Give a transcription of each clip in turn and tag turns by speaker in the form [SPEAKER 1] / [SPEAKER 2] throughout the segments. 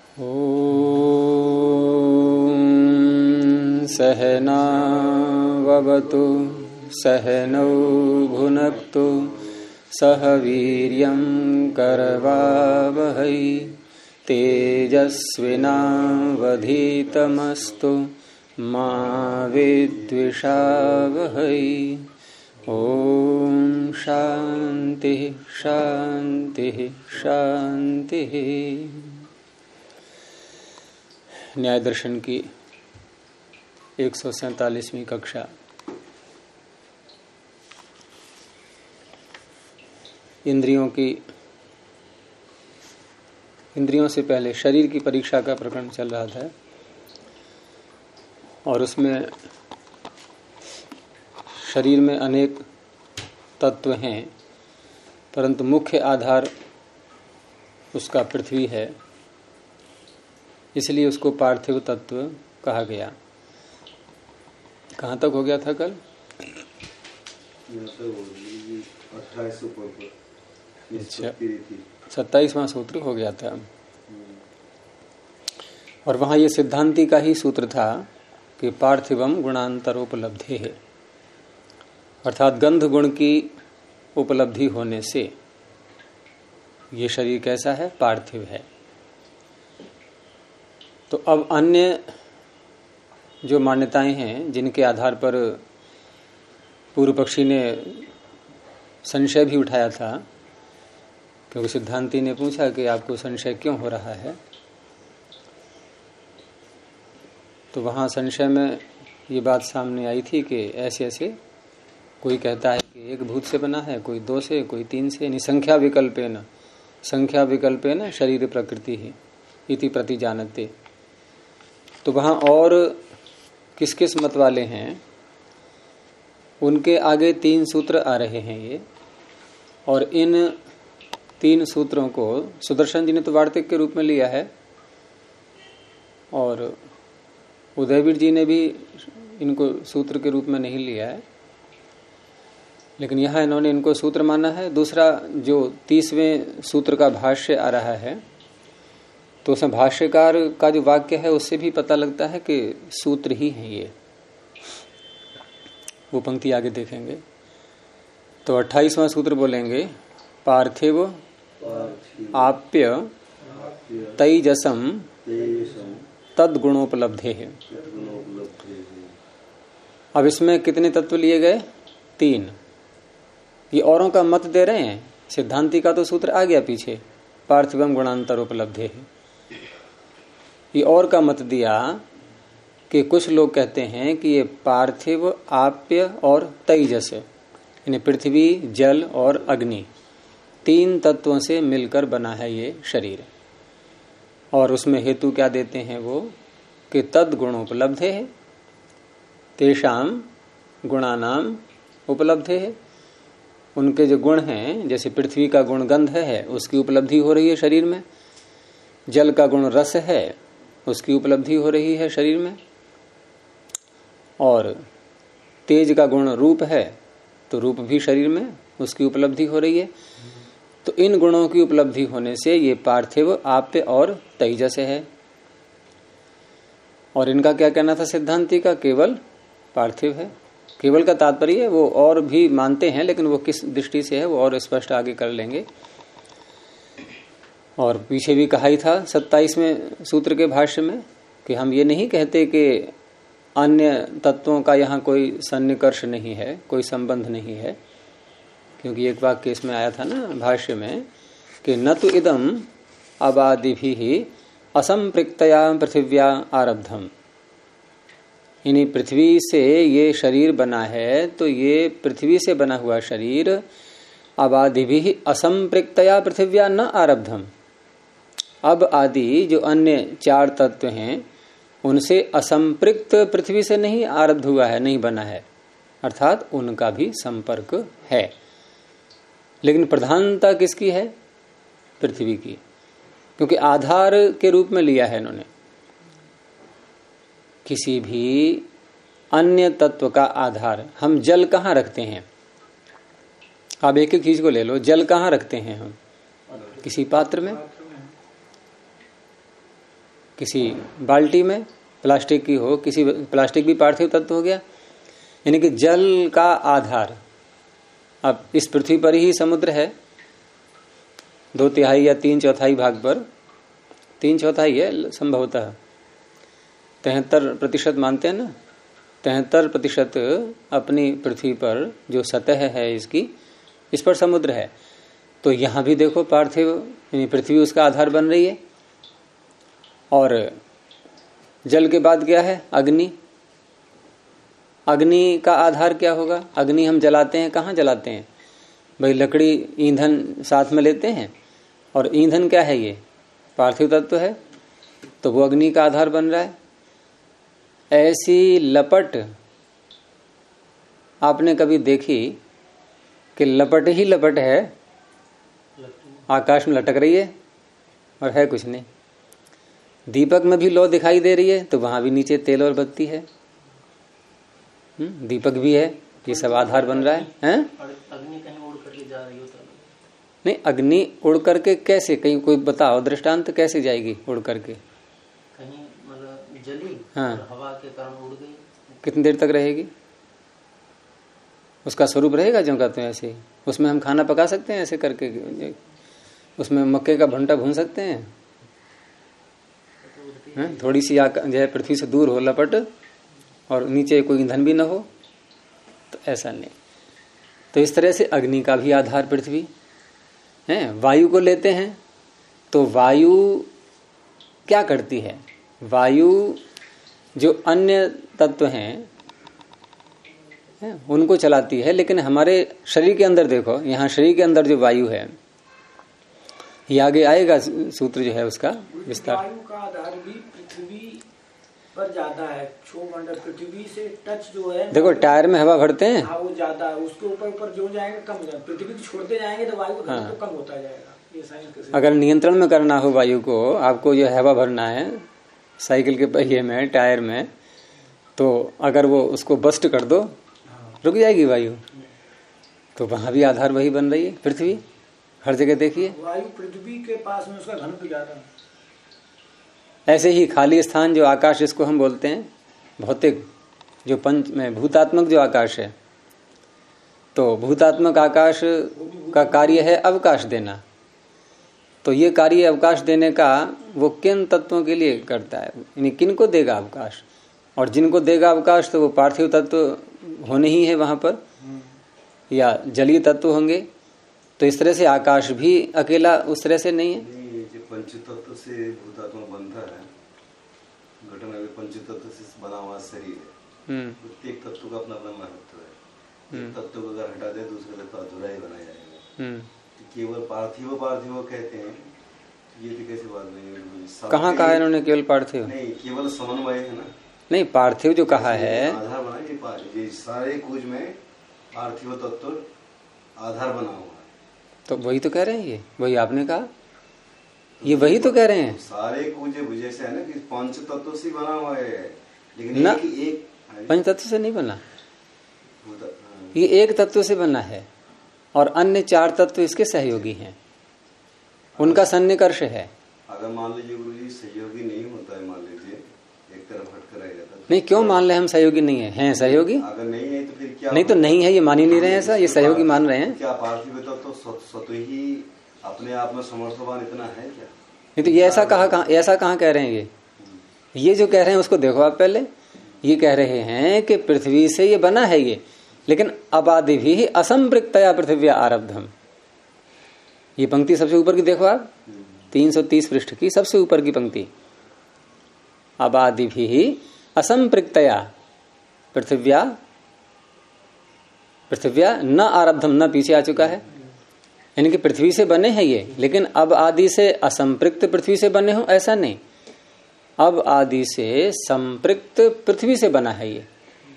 [SPEAKER 1] ॐ सहनाववतु सहनौ भुनक्तु सह वीर्यं करवावहै तेजस्विनावधीतमस्तु मा विद्विषावहै। ओम शांति शांति शांति। न्याय दर्शन की 147वीं कक्षा। इंद्रियों से पहले शरीर की परीक्षा का प्रकरण चल रहा था और उसमें शरीर में अनेक तत्व हैं, परंतु मुख्य आधार उसका पृथ्वी है, इसलिए उसको पार्थिव तत्व कहा गया। कहाँ तक हो गया था कल? 27वां सूत्र हो गया था और वहां ये सिद्धांति का ही सूत्र था कि पार्थिवम गुणांतरोपलब्धि है, अर्थात गंध गुण की उपलब्धि होने से ये शरीर कैसा है? पार्थिव है। तो अब अन्य जो मान्यताएं हैं जिनके आधार पर पूर्व पक्षी ने संशय भी उठाया था, क्योंकि सिद्धांति ने पूछा कि आपको संशय क्यों हो रहा है, तो वहां संशय में ये बात सामने आई थी कि ऐसे ऐसे कोई कहता है कि एक भूत से बना है, कोई दो से, कोई तीन से, यानी संख्या विकल्पेन शरीर प्रकृति ही इति प्रति जानते। तो वहां और किस किस मत वाले हैं उनके आगे 3 सूत्र आ रहे हैं ये, और इन 3 सूत्रों को सुदर्शन जी ने तो वार्तिक के रूप में लिया है और उदयवीर जी ने भी इनको सूत्र के रूप में नहीं लिया है, लेकिन यहाँ इन्होंने इनको सूत्र माना है। दूसरा जो 30वें सूत्र का भाष्य आ रहा है, तो उसमें भाष्यकार का जो वाक्य है उससे भी पता लगता है कि सूत्र ही है ये। वो पंक्ति आगे देखेंगे तो 28वां सूत्र बोलेंगे, पार्थिव आप्य तैजसम तद्गुणोपलब्धे है। अब इसमें कितने तत्व लिए गए? 3। ये औरों का मत दे रहे हैं, सिद्धांति का तो सूत्र आ गया पीछे, पार्थिवम गुणांतरोपलब्धे है। ये और का मत दिया कि कुछ लोग कहते हैं कि ये पार्थिव, आप्य और तैजस, यानी पृथ्वी, जल और अग्नि, 3 तत्वों से मिलकर बना है ये शरीर। और उसमें हेतु क्या देते हैं वो कि तद गुणोपलब्ध है, तेषाम गुणानाम उपलब्ध है। उनके जो गुण हैं, जैसे पृथ्वी का गुण गंध है, उसकी उपलब्धि हो रही है शरीर में। जल का गुण रस है, उसकी उपलब्धि हो रही है शरीर में। और तेज का गुण रूप है, तो रूप भी शरीर में, उसकी उपलब्धि हो रही है। तो इन गुणों की उपलब्धि होने से ये पार्थिव, आप्य और तैजस है। और इनका क्या कहना था सिद्धांति का? केवल पार्थिव है। केवल का तात्पर्य वो और भी मानते हैं, लेकिन वो किस दृष्टि से है वो और स्पष्ट आगे कर लेंगे। और पीछे भी कहा ही था 27वें सूत्र के भाष्य में कि हम ये नहीं कहते कि अन्य तत्वों का यहाँ कोई सन्निकर्ष नहीं है, कोई संबंध नहीं है, क्योंकि एक वाक्य इसमें आया था ना भाष्य में कि न तो इदम अबादिभिः असंपृक्तया पृथिव्या आरब्धम, यानी पृथ्वी से ये शरीर बना है, तो ये पृथ्वी से बना हुआ शरीर अबादिभिः असंपृक्तया पृथिव्या न आरब्धम। अब आदि जो अन्य 4 तत्व हैं उनसे असंपृक्त पृथ्वी से नहीं आरब्ध हुआ है, नहीं बना है, अर्थात उनका भी संपर्क है। लेकिन प्रधानता किसकी है? पृथ्वी की, क्योंकि आधार के रूप में लिया है इन्होंने। किसी भी अन्य तत्व का आधार, हम जल कहाँ रखते हैं? आप एक एक चीज को ले लो, जल कहाँ रखते हैं हम? किसी पात्र में। किसी बाल्टी में प्लास्टिक की हो, किसी प्लास्टिक भी पार्थिव तत्व हो गया। यानी कि जल का आधार, अब इस पृथ्वी पर ही समुद्र है 2/3 या 3/4 भाग पर, 3/4 है संभवतः, 73% मानते हैं ना, 73% अपनी पृथ्वी पर जो सतह है इसकी, इस पर समुद्र है। तो यहां भी देखो पार्थिव यानी पृथ्वी उसका आधार बन रही है। और जल के बाद क्या है? अग्नि। अग्नि का आधार क्या होगा? अग्नि हम जलाते हैं, कहाँ जलाते हैं भाई? लकड़ी ईंधन साथ में लेते हैं, और ईंधन क्या है? ये पार्थिव तत्व है, तो वो अग्नि का आधार बन रहा है। ऐसी लपट आपने कभी देखी कि लपट ही लपट है, आकाश में लटक रही है और है कुछ नहीं। दीपक में भी लौ दिखाई दे रही है, तो वहां भी नीचे तेल और बत्ती है। दीपक भी है, ये सब आधार बन रहा है, हैं?
[SPEAKER 2] अग्नि कहीं उड़ करके जा रही हो तो
[SPEAKER 1] नहीं, अग्नि उड़ करके कैसे? कहीं कोई बताओ दृष्टांत, कैसे जाएगी उड़ करके?
[SPEAKER 2] कहीं मतलब जली,
[SPEAKER 1] हाँ,
[SPEAKER 2] और हवा के कारण उड़ गई।
[SPEAKER 1] कितनी देर तक रहेगी? उसका स्वरूप रहेगा जो कहते हैं ऐसे ही। उसमें हम खाना पका सकते हैं ऐसे करके, उसमें मक्के का भुंटा भून सकते हैं? थोड़ी सी जो है पृथ्वी से दूर हो लपट, और नीचे कोई ईंधन भी न हो, तो ऐसा नहीं। तो इस तरह से अग्नि का भी आधार पृथ्वी है। वायु को लेते हैं तो वायु क्या करती है? वायु जो अन्य तत्व हैं उनको चलाती है, लेकिन हमारे शरीर के अंदर देखो, यहाँ शरीर के अंदर जो वायु है, ये आगे आएगा सूत्र जो है उसका विस्तार।
[SPEAKER 3] वायु का आधार भी पृथ्वी पर ज्यादा है, क्षोमंडल पृथ्वी से टच जो है।
[SPEAKER 1] देखो टायर में हवा भरते हैं,
[SPEAKER 3] हाँ वो ज्यादा है, उसके ऊपर ऊपर जो जाएगा कम हो जाएगा, पृथ्वी को छोड़ते जाएंगे तो वायु का तो कम होता जाएगा। ये साइंस
[SPEAKER 1] अगर नियंत्रण में करना हो वायु को, आपको जो हवा भरना है साइकिल के पहिए में, टायर में, तो अगर वो उसको बस्ट कर दो, रुक जाएगी वायु। तो वहां भी आधार वही बन रही है पृथ्वी। हर जगह देखिए
[SPEAKER 3] वायु पृथ्वी के पास में उसका घनत्व ज्यादा है।
[SPEAKER 1] ऐसे ही खाली स्थान जो आकाश, जिसको हम बोलते हैं भौतिक, जो पंच में भूतात्मक जो आकाश है, तो भूतात्मक आकाश का कार्य है अवकाश देना। तो ये कार्य अवकाश देने का वो किन तत्वों के लिए करता है? यानी किन को देगा अवकाश? और जिनको देगा अवकाश तो वो पार्थिव तत्व होने ही है वहां पर, या जलीय तत्व होंगे। तो इस तरह से आकाश भी अकेला उस तरह से नहीं है।
[SPEAKER 4] जो पंचतत्व से भूतात्मा बनता है, घटना में पंचतत्व से बना हुआ शरीर है, प्रत्येक तत्व का अपना अपना महत्व है। एक तत्व को अगर हटा दे दूसरे तत्व अधूरा ही बनाया जाएगा। केवल पार्थिव पार्थिव कहते हैं, ये तो कैसी बात नहीं।
[SPEAKER 1] कहाँ कहा इन्होंने केवल पार्थिव?
[SPEAKER 4] नहीं, केवल समन्वय है ना।
[SPEAKER 1] नहीं, पार्थिव जो कहा है,
[SPEAKER 4] आधार बना, ये सारे कुछ में पार्थिव तत्व आधार बना हुआ है। तो
[SPEAKER 1] वही तो कह रहे हैं, ये वही आपने कहा, ये वही तो कह रहे हैं।
[SPEAKER 4] सारे कुछ जैसे है ना कि पंच तत्व से बना हुआ है, लेकिन
[SPEAKER 1] ना,
[SPEAKER 4] एक
[SPEAKER 1] पंच तत्व से नहीं बना, ये एक तत्व से बना है, और अन्य 4 तत्व इसके सहयोगी हैं, उनका सन्निकर्ष है।
[SPEAKER 4] अगर मान लीजिए गुरु जी सहयोगी नहीं होता है, मान लीजिए एक तरफ हटकर रह जाता है,
[SPEAKER 1] नहीं क्यों मान ले हम सहयोगी नहीं है? हैं सहयोगी।
[SPEAKER 4] अगर नहीं है तो फिर क्या?
[SPEAKER 1] नहीं तो नहीं है, ये मान ही नहीं रहे हैं ऐसा, ये सहयोगी मान रहे हैं।
[SPEAKER 4] क्या पार्थिव तत्व स्वतः ही अपने आप में समर्थवान इतना है क्या?
[SPEAKER 1] नहीं तो ये ऐसा कहाँ कह रहे हैं? ये जो कह रहे हैं उसको देखो आप पहले। ये कह रहे हैं कि पृथ्वी से ये बना है ये, लेकिन अबादि भी असंपृक्तया पृथ्वी आरब्धम। ये पंक्ति सबसे ऊपर की देखो आप, 330 पृष्ठ की सबसे ऊपर की पंक्ति। अबादि भी असंपृक्तया पृथिव्या न आरब्धम, न पीछे आ चुका है, यानी कि पृथ्वी से बने हैं ये, लेकिन अब आदि से असंपृक्त पृथ्वी से बने हो ऐसा नहीं, अब आदि से संपृक्त पृथ्वी से बना है ये।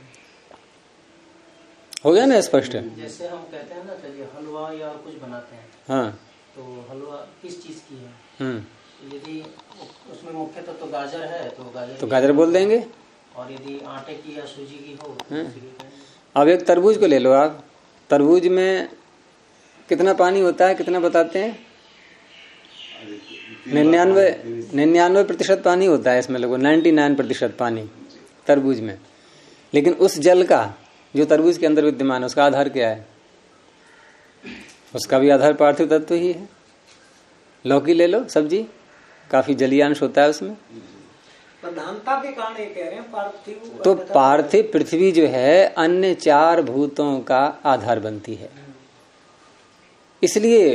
[SPEAKER 1] हो गया ना स्पष्ट?
[SPEAKER 2] जैसे हम कहते हैं ना चलिए हलवा या कुछ बनाते हैं,
[SPEAKER 1] हाँ,
[SPEAKER 2] तो हलवा किस चीज की है? यदि उसमें मुख्य तो गाजर है तो गाजर
[SPEAKER 1] बोल देंगे,
[SPEAKER 2] और यदि आटे की या सूजी की हो
[SPEAKER 1] अब एक तरबूज को ले लो आप, तरबूज में कितना पानी होता है, कितना बताते हैं? 99% पानी होता है इसमें, लगभग 99% पानी तरबूज में। लेकिन उस जल का जो तरबूज के अंदर विद्यमान है उसका आधार क्या है? उसका भी आधार पार्थिव तत्व ही है। लौकी ले लो, सब्जी, काफी जलीयांश होता है उसमें।
[SPEAKER 3] प्रधानता के कारण ये कह रहे हैं पार्थिव।
[SPEAKER 1] तो पार्थिव पृथ्वी जो है अन्य 4 भूतों का आधार बनती है, इसलिए।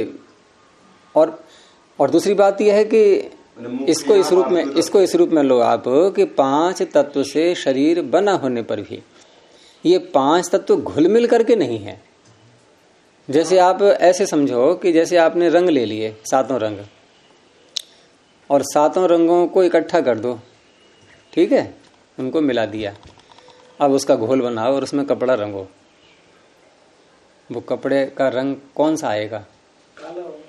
[SPEAKER 1] और दूसरी बात यह है कि इसको इस रूप में लो आप कि 5 तत्व से शरीर बना होने पर भी ये 5 तत्व घुल मिल करके नहीं है। जैसे आप ऐसे समझो कि जैसे आपने रंग ले लिए 7 रंग और 7 रंगों को इकट्ठा कर दो, ठीक है, उनको मिला दिया, अब उसका घोल बनाओ और उसमें कपड़ा रंगो। वो कपड़े का रंग कौन सा आएगा?
[SPEAKER 3] काला होगा।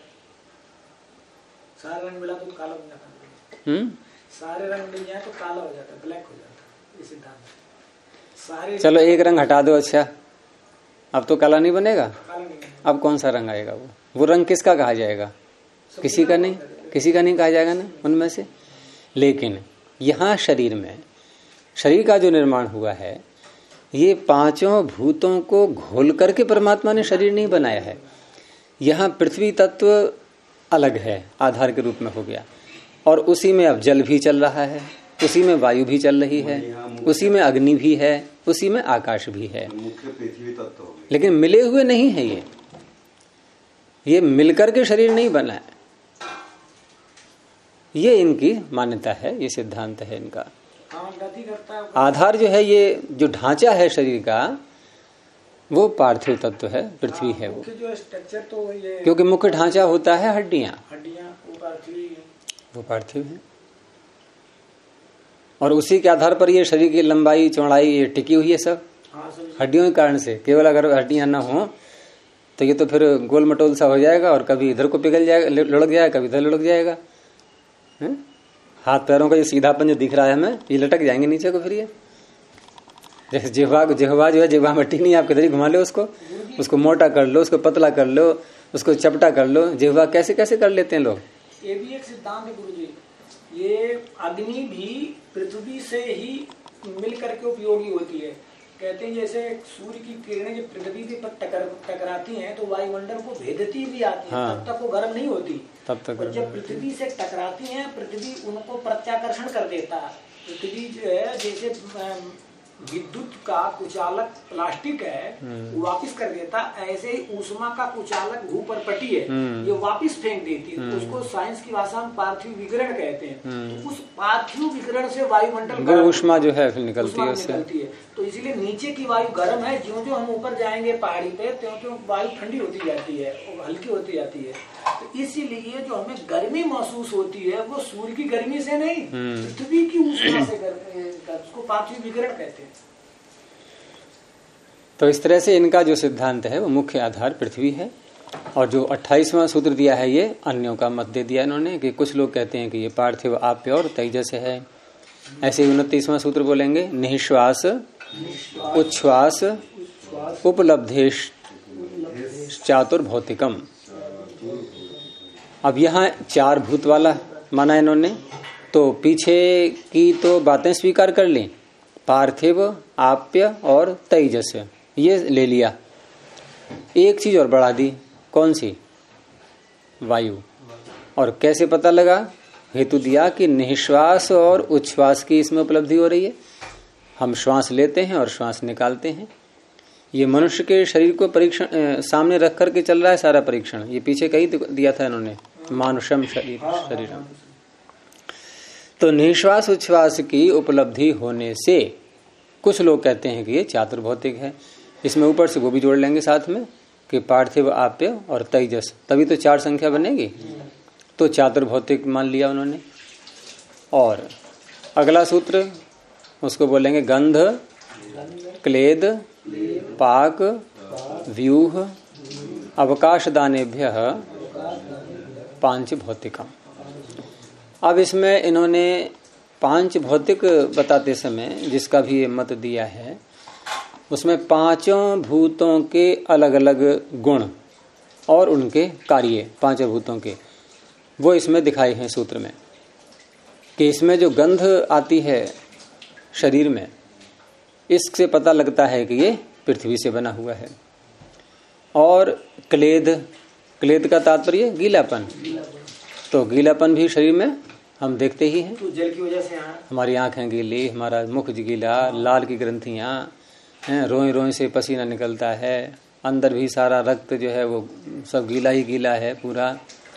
[SPEAKER 3] सारे रंग मिला तो काला बन जाता है। सारे रंग मिल जाए तो काला हो जाता है, ब्लैक हो जाता है, ये सिद्धांत। सारे
[SPEAKER 1] चलो एक रंग हटा दो, अच्छा अब तो काला नहीं बनेगा।
[SPEAKER 3] काला नहीं है।
[SPEAKER 1] अब कौन सा रंग आएगा? वो रंग किसका कहा जाएगा? किसी का नहीं कहा जाएगा ना उनमें से। लेकिन यहाँ शरीर में, शरीर का जो निर्माण हुआ है, ये 5 भूतों को घोल करके परमात्मा ने शरीर नहीं बनाया है। यहाँ पृथ्वी तत्व अलग है, आधार के रूप में हो गया, और उसी में अब जल भी चल रहा है, उसी में वायु भी चल रही है, उसी में अग्नि भी है, उसी में आकाश भी है।
[SPEAKER 4] मुख्य पृथ्वी तत्व हो गया।
[SPEAKER 1] लेकिन मिले हुए नहीं है ये मिलकर के शरीर नहीं बना है। ये इनकी मान्यता है, ये सिद्धांत है इनका। आधार जो है, ये जो ढांचा है शरीर का, वो पार्थिव तत्व है, पृथ्वी है वो।
[SPEAKER 3] जो स्ट्रक्चर तो ये,
[SPEAKER 1] क्योंकि मुख्य ढांचा होता है हड्डियां,
[SPEAKER 3] वो
[SPEAKER 1] पार्थिव है। और उसी के आधार पर ये शरीर की लंबाई चौड़ाई ये टिकी हुई है सब हड्डियों के कारण से। केवल अगर हड्डियां ना हो तो ये तो फिर गोल मटोल सा हो जाएगा, और कभी इधर को पिघल जाएगा, लुढ़क जाएगा, कभी इधर लुढ़क जाएगा। हाथ पैरों का ये सीधापन जो दिख रहा है हमें, ये लटक जाएंगे नीचे को। फिर ये जैसे जिह्वा जो है, जिह्वा मट्टी नहीं, आप किधर ही घुमा लो उसको मोटा कर लो, उसको पतला कर लो, उसको चपटा कर लो। जिह्वा कैसे कैसे कर लेते हैं लोग।
[SPEAKER 3] ये भी एक सिद्धांत है गुरुजी। ये अग्नि भी पृथ्वी से ही मिल करके उपयोगी होती है। कहते हैं जैसे सूर्य की किरणें जब पृथ्वी के पर टकराती हैं तो वायुमंडल को भेदती भी आती है। हाँ। तब तक वो गर्म नहीं होती, तब तक। और जब पृथ्वी से टकराती हैं, पृथ्वी उनको प्रत्याकर्षण कर देता है। पृथ्वी जो है जैसे विद्युत का कुचालक प्लास्टिक है, वो वापिस कर देता, ऐसे ही ऊष्मा का कुचालक भूपरपटी है, ये वापिस फेंक देती है। तो उसको साइंस की भाषा में पार्थिव विकिरण कहते हैं। तो उस पार्थिव विकिरण से वायुमंडल
[SPEAKER 1] ऊष्मा जो है फिर निकलती है।
[SPEAKER 3] तो इसीलिए नीचे की वायु गर्म है, ज्यों ज्यों हम ऊपर जाएंगे पहाड़ी पे त्यों त्यों वायु ठंडी होती जाती है और हल्की होती जाती है। तो इसीलिए जो हमें गर्मी महसूस होती है वो सूर्य की गर्मी से नहीं, पृथ्वी की ऊष्मा से उसको पार्थिव विकिरण कहते हैं।
[SPEAKER 1] तो इस तरह से इनका जो सिद्धांत है वो मुख्य आधार पृथ्वी है। और जो 28वां सूत्र दिया है ये अन्यों का मत दे दिया इन्होंने, कि कुछ लोग कहते हैं कि ये पार्थिव आप्य और तेजस है। ऐसे 29वां सूत्र बोलेंगे, निःश्वास उच्छ्वास उपलब्धेश चातुर्भौतिकम। अब यहाँ 4 भूत वाला माना इन्होंने, तो पीछे की तो बातें स्वीकार कर ली, पार्थिव, आप्य और तेजस ये ले लिया। एक चीज और बढ़ा दी, कौन सी? वायु। और कैसे पता लगा? हेतु दिया कि निःश्वास और उच्छ्वास की इसमें उपलब्धि हो रही है। हम श्वास लेते हैं और श्वास निकालते हैं। ये मनुष्य के शरीर को परीक्षण सामने रख करके चल रहा है सारा परीक्षण। ये पीछे कहीं दिया था इन्होंने, मानुषम शरीरम। तो निःश्वास उच्छ्वास की उपलब्धि होने से कुछ लोग कहते हैं कि ये चातुर्भौतिक है। इसमें ऊपर से वो भी जोड़ लेंगे साथ में कि पार्थिव, आप्य और तेजस, तभी तो 4 संख्या बनेगी। तो चातुर्भौतिक मान लिया उन्होंने। और अगला सूत्र उसको बोलेंगे गंध, क्लेद, पाक, व्यूह, अवकाश दानेभ्य पांच भौतिकम। अब इसमें इन्होंने 5 भौतिक बताते समय जिसका भी मत दिया है, उसमें 5 भूतों के अलग अलग गुण और उनके कार्य, 5 भूतों के। वो इसमें दिखाए हैं सूत्र में, कि इसमें जो गंध आती है शरीर में, इससे पता लगता है कि ये पृथ्वी से बना हुआ है। और क्लेद, क्लेद का तात्पर्य गीलापन, तो गीलापन भी शरीर में हम देखते ही हैं।
[SPEAKER 3] तो जल की वजह से
[SPEAKER 1] हमारी आंखें गीली, हमारा मुख गीला, लाल की ग्रंथियां, रोए रोए से पसीना निकलता है, अंदर भी सारा रक्त जो है वो सब गीला ही गीला है पूरा।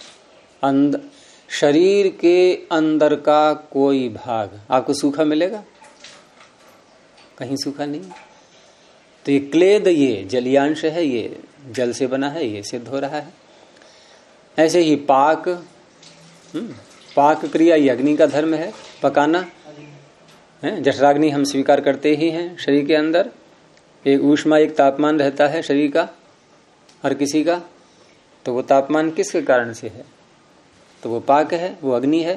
[SPEAKER 1] शरीर के अंदर का कोई भाग आपको सूखा मिलेगा? कहीं सूखा नहीं। तो ये क्लेद, ये जलीयांश है, ये जल से बना है, ये सिद्ध हो रहा है। ऐसे ही पाक, पाक क्रिया ये अग्नि का धर्म है, पकाना है। जठराग्नि हम स्वीकार करते ही हैं। शरीर के अंदर एक ऊष्मा, एक तापमान रहता है शरीर का, हर किसी का। तो वो तापमान किसके कारण से है? तो वो पाक है, वो अग्नि है।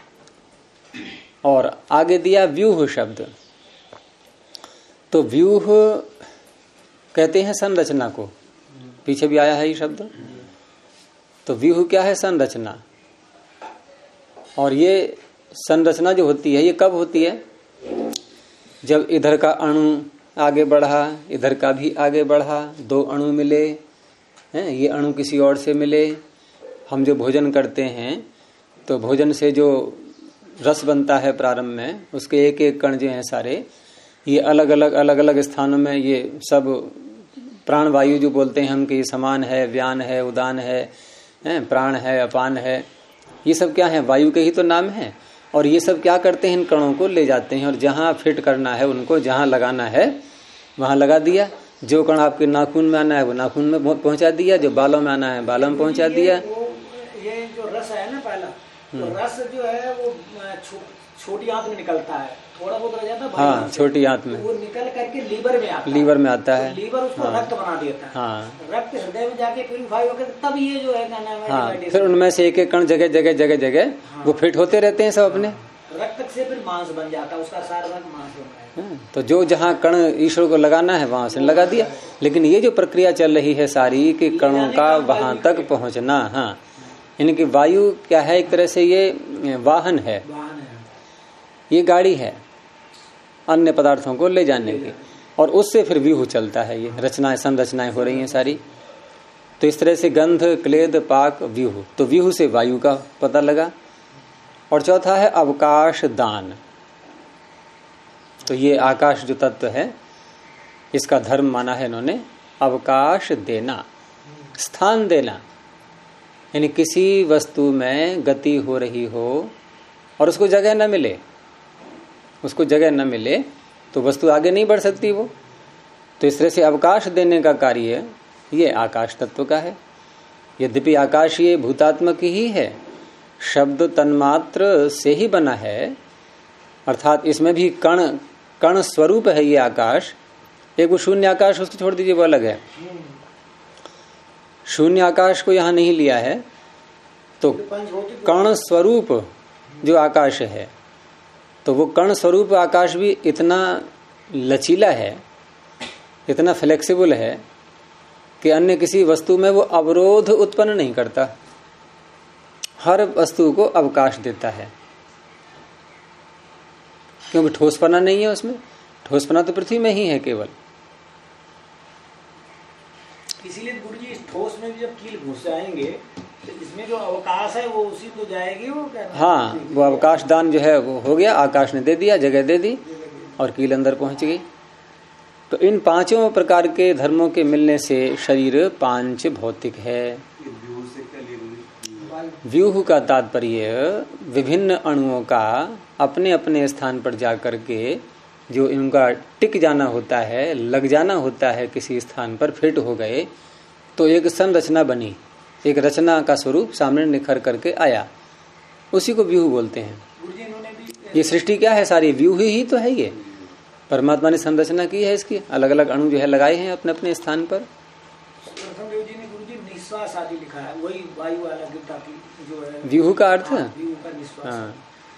[SPEAKER 1] और आगे दिया व्यूह शब्द, तो व्यूह कहते हैं संरचना को, पीछे भी आया है ये शब्द। तो व्यूह क्या है? संरचना। और ये संरचना जो होती है ये कब होती है? जब इधर का अणु आगे बढ़ा, इधर का भी आगे बढ़ा, दो अणु मिले हैं, ये अणु किसी और से मिले। हम जो भोजन करते हैं तो भोजन से जो रस बनता है प्रारंभ में, उसके एक एक कण जो हैं सारे, ये अलग अलग स्थानों में, ये सब प्राण वायु जो बोलते हैं हम कि ये समान है, व्यान है, उदान है, प्राण है, अपान है, ये सब क्या है? वायु के ही तो नाम है। और ये सब क्या करते हैं? इन कणों को ले जाते हैं और जहां फिट करना है उनको, जहां लगाना है वहां लगा दिया। जो कण आपके नाखून में आना है वो नाखून में पहुंचा दिया, जो बालों में आना है बालों में पहुंचा दिया।
[SPEAKER 3] ये जो रस है ना पहला, तो रस जो है वो छोटी आंत में निकलता है, थोड़ा बहुत रह जाता है।
[SPEAKER 1] हाँ, छोटी आंत में
[SPEAKER 3] वो निकल करके लीवर में आता है।
[SPEAKER 1] लीवर में आता है।
[SPEAKER 3] तो लीवर उसको रक्त बना देता है।
[SPEAKER 1] हाँ,
[SPEAKER 3] रक्त हृदय में जाके प्यूरिफाई होकर तब ये जो है क्या नाम है?
[SPEAKER 1] हाँ, फिर उनमें से एक एक कण जगह जगह जगह जगह वो फिट होते रहते हैं सब अपने।
[SPEAKER 3] रक्त से फिर मांस बन जाता है, उसका सारा भाग मांस बन है।
[SPEAKER 1] तो जो जहाँ कण ईश्वर को लगाना है वहां से लगा दिया। लेकिन ये जो प्रक्रिया चल रही है सारी, कि कणों का वहां तक पहुंचना, हाँ, यानी कि वायु क्या है? एक तरह से ये वाहन है, ये गाड़ी है अन्य पदार्थों को ले जाने की। और उससे फिर व्यूह चलता है, ये रचनाएं, संरचनाएं हो रही हैं सारी। तो इस तरह से गंध, क्लेद, पाक, व्यूह। तो व्यूह से वायु का पता लगा। और चौथा है अवकाश दान। तो ये आकाश जो तत्व है, इसका धर्म माना है इन्होंने अवकाश देना, स्थान देना। यानी किसी वस्तु में गति हो रही हो और उसको जगह न मिले, उसको जगह न मिले तो वस्तु आगे नहीं बढ़ सकती वो। तो इस तरह से अवकाश देने का कार्य ये आकाश तत्व का है। यद्यपि आकाश ये भूतात्मक ही है, शब्द तन्मात्र से ही बना है, अर्थात इसमें भी कण कण स्वरूप है ये आकाश। एक वो शून्य आकाश, उसको छोड़ दीजिए, वो अलग है। शून्य आकाश को यहां नहीं लिया है। तो कण स्वरूप जो आकाश है, तो वो कण स्वरूप आकाश भी इतना लचीला है, इतना फ्लेक्सिबल है कि अन्य किसी वस्तु में वो अवरोध उत्पन्न नहीं करता, हर वस्तु को अवकाश देता है। क्योंकि ठोसपना नहीं है उसमें, ठोसपना तो पृथ्वी में ही है केवल।
[SPEAKER 3] इसीलिए गुरुजी इस ठोस में भी जब कील घुस जाएंगे तो इसमें जो अवकाश है वो उसी को जाएगी, वो क्या?
[SPEAKER 1] हाँ, वो अवकाश दान जो है वो हो गया, आकाश ने दे दिया, जगह दे दी और कील अंदर पहुंच गई। तो इन पांचों प्रकार के धर्मों के मिलने से शरीर पांच भौतिक है। व्यूह का तात्पर्य विभिन्न अणुओं का अपने अपने स्थान पर जाकर के जो इनका टिक जाना होता है, लग जाना होता है किसी स्थान पर, फिट हो गए तो एक संरचना बनी, एक रचना का स्वरूप सामने निखर करके आया, उसी को व्यूह बोलते हैं। ये सृष्टि क्या है? सारी व्यूह ही तो है। ये परमात्मा ने संरचना की है, इसकी अलग अलग अणु जो है लगाए हैं अपने अपने स्थान पर।
[SPEAKER 3] निश्वास आदि लिखा है, वही वायु वाला जो है
[SPEAKER 1] व्यूह का अर्थ।
[SPEAKER 3] हाँ,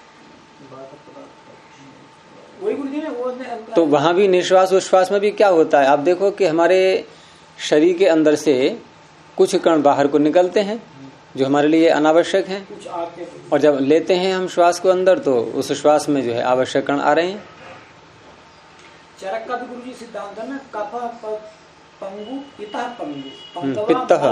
[SPEAKER 3] वही गुरुजी ने वो
[SPEAKER 1] तो वहां भी निश्वास उश्वास में भी क्या होता है? आप देखो कि हमारे शरीर के अंदर से कुछ कण बाहर को निकलते हैं जो हमारे लिए अनावश्यक हैं, और जब लेते हैं हम श्वास को अंदर तो उस श्वास में जो है आवश्यक कण आ रहे हैं।
[SPEAKER 3] चरक का भी गुरुजी सिद्धांत है ना, कफ पंगु पिता पंगु
[SPEAKER 1] पित्तः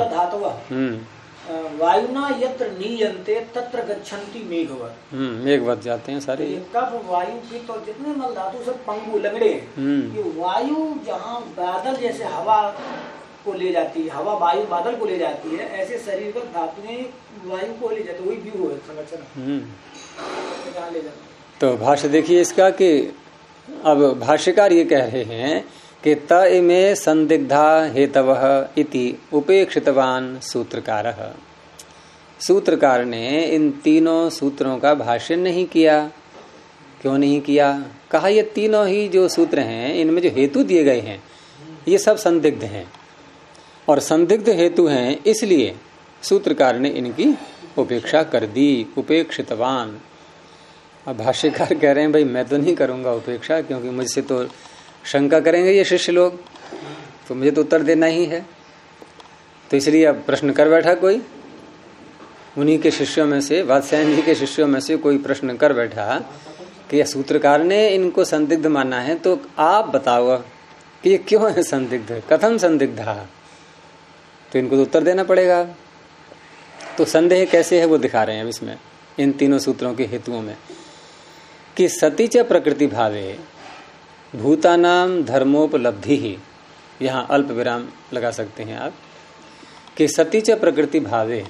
[SPEAKER 3] वायुना यत्र नीयन्ते तत्र गच्छन्ति मेघवत्।
[SPEAKER 1] मेघवत जाते हैं सारे।
[SPEAKER 3] कफ वायु पित्त और जितने मल धातु सब पंगु लंगड़े हैं। ये वायु जहाँ बादल जैसे हवा को ले जाती है, हवा वायु बादल को ले जाती है, ऐसे शरीर पर धातुएं वायु को ले जाती है। वही व्यू है संरचना ले जाती।
[SPEAKER 1] तो भाष्य देखिए इसका कि अब भाष्यकार ये कह रहे हैं कि त इमे संदिग्धा हेतवः इति उपेक्षितवान सूत्रकारः। सूत्रकार ने इन तीनों सूत्रों का भाष्य नहीं किया। क्यों नहीं किया? कहा ये तीनों ही जो सूत्र हैं इनमें जो हेतु दिए गए हैं ये सब संदिग्ध हैं, और संदिग्ध हेतु हैं, इसलिए सूत्रकार ने इनकी उपेक्षा कर दी। उपेक्षितवान। अब भाष्यकार कह रहे हैं भाई मैं तो नहीं करूंगा उपेक्षा, क्योंकि मुझसे तो शंका करेंगे ये शिष्य लोग, तो मुझे तो उत्तर देना ही है। तो इसलिए अब प्रश्न कर बैठा कोई, उन्हीं के शिष्यों में से, वात्स्यायन जी के शिष्यों में से कोई प्रश्न कर बैठा कि यह सूत्रकार ने इनको संदिग्ध माना है, तो आप बताओ कि ये क्यों है संदिग्ध, कथम संदिग्धा। तो इनको तो उत्तर देना पड़ेगा। तो संदेह कैसे है वो दिखा रहे हैं अब इसमें, इन तीनों सूत्रों के हेतुओं में, कि सती च प्रकृति भावे भूतानाम धर्मोपलब्धि ही, यहाँ अल्प विराम लगा सकते हैं आप, कि सती च प्रकृति भावे,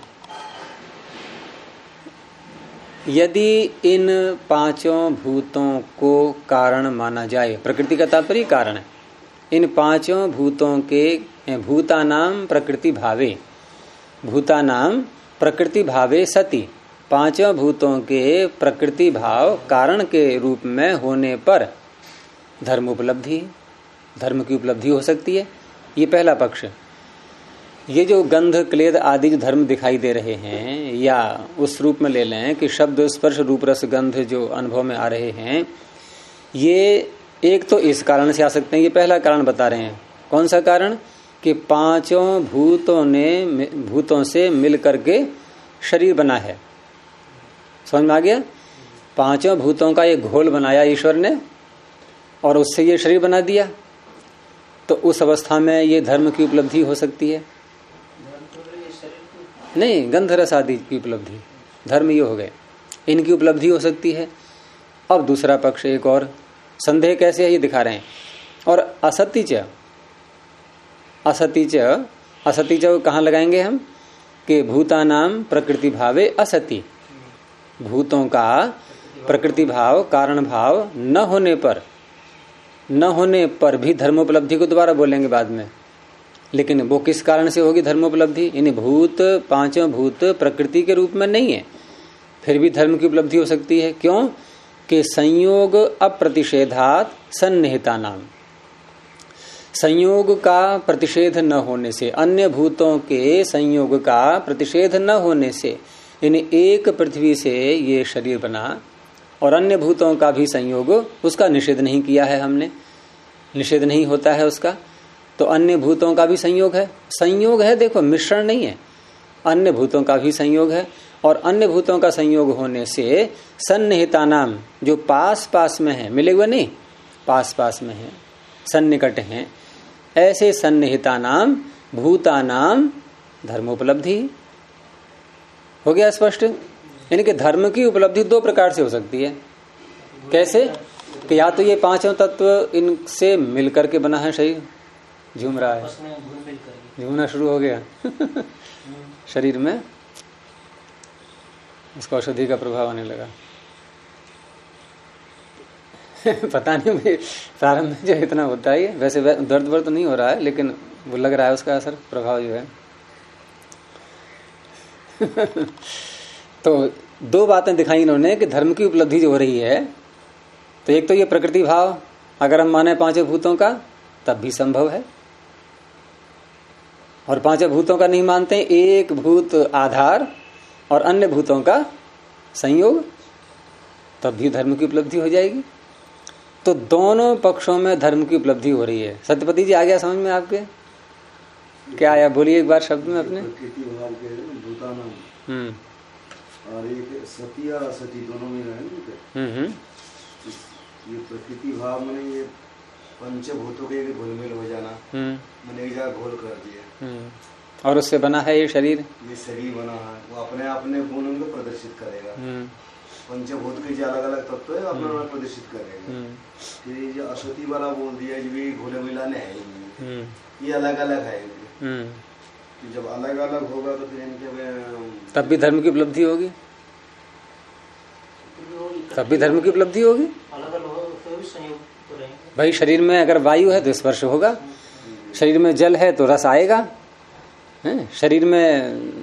[SPEAKER 1] यदि इन पांचों भूतों को कारण माना जाए, प्रकृति का तात्पर्य कारण है, इन पांचों भूतों के भूतानाम प्रकृति भावे, भूतानाम प्रकृति भावे सती, पांचों भूतों के प्रकृति भाव कारण के रूप में होने पर धर्म उपलब्धि, धर्म की उपलब्धि हो सकती है। ये पहला पक्ष। ये जो गंध क्लेद आदि जो धर्म दिखाई दे रहे हैं, या उस रूप में ले लें कि शब्द स्पर्श रूप रस गंध जो अनुभव में आ रहे हैं, ये एक तो इस कारण से आ सकते हैं। ये पहला कारण बता रहे हैं। कौन सा कारण? कि पांचों भूतों से मिल करके शरीर बना है। समझ में आ गया? पांचों भूतों का एक घोल बनाया ईश्वर ने और उससे ये शरीर बना दिया, तो उस अवस्था में ये धर्म की उपलब्धि हो सकती है। नहीं, गंध रस आदि की उपलब्धि, धर्म ये हो गए, इनकी उपलब्धि हो सकती है। अब दूसरा पक्ष एक और, संदेह कैसे है ये दिखा रहे हैं। और असत्य कहाँ लगाएंगे हम? कि भूतानाम प्रकृति भावे असति, भूतों का प्रकृति भाव कारण भाव न होने पर भी धर्मोपलब्धि को दोबारा बोलेंगे बाद में, लेकिन वो किस कारण से होगी धर्मोपलब्धि? यानी भूत, पांचों भूत प्रकृति के रूप में नहीं है, फिर भी धर्म की उपलब्धि हो सकती है। क्यों? कि संयोग अप्रतिषेधात सन्निहिता नाम, संयोग का प्रतिषेध न होने से, अन्य भूतों के संयोग का प्रतिषेध न होने से, यानी एक पृथ्वी से ये शरीर बना और अन्य भूतों का भी संयोग, उसका निषेध नहीं किया है हमने, निषेध नहीं होता है उसका, तो अन्य भूतों का भी संयोग है। संयोग है, देखो मिश्रण नहीं है, अन्य भूतों का भी संयोग है। और अन्य भूतों का संयोग होने से सन्निहिता नाम, जो पास पास में है, मिले हुए नहीं, पास पास में है, सन्निकट हैं, ऐसे सन्निहिता नाम भूतानाम धर्मोपलब्धि। हो गया स्पष्ट? यानी कि धर्म की उपलब्धि दो प्रकार से हो सकती है। कैसे? कि या तो ये पांचों तत्व इनसे मिलकर के बना है शरीर, झूम रहा है, झूमना शुरू हो गया शरीर में, इसको औषधि का प्रभाव आने लगा पता नहीं मुझे प्रारंभ में जो इतना होता ही है, वैसे दर्द वर्द तो नहीं हो रहा है, लेकिन वो लग रहा है उसका असर, प्रभाव जो है तो दो बातें दिखाई इन्होंने कि धर्म की उपलब्धि जो हो रही है, तो एक तो ये प्रकृति भाव अगर हम माने पांचों भूतों का तब भी संभव है, और पांचों भूतों का नहीं मानते, एक भूत आधार और अन्य भूतों का संयोग, तब भी धर्म की उपलब्धि हो जाएगी। तो दोनों पक्षों में धर्म की उपलब्धि हो रही है। सत्यपति जी आ गया समझ में आपके? क्या आया? बोलिए एक बार शब्द में अपने।
[SPEAKER 4] और एक सती और असती दोनों में रहेंगे। ये प्रकृति भाव मैंने ये पंचभूतों के घुलमिल हो जाना, मैंने एक जगह घोल कर दिया
[SPEAKER 1] और उससे बना है ये शरीर
[SPEAKER 4] बना है, वो अपने अपने गुण उनको प्रदर्शित करेगा। पंचभूत के जो अलग अलग तत्व है अपना प्रदर्शित करेगा। फिर ये जो असती वाला बोल दिया जो भी घुले मिलाने है ये अलग अलग है। जब अलग अलग होगा तो फिर इनके
[SPEAKER 1] तब भी धर्म की उपलब्धि होगी, तब भी धर्म की उपलब्धि होगी। भाई शरीर में अगर वायु है तो स्पर्श होगा, शरीर में जल है तो रस आएगा, शरीर में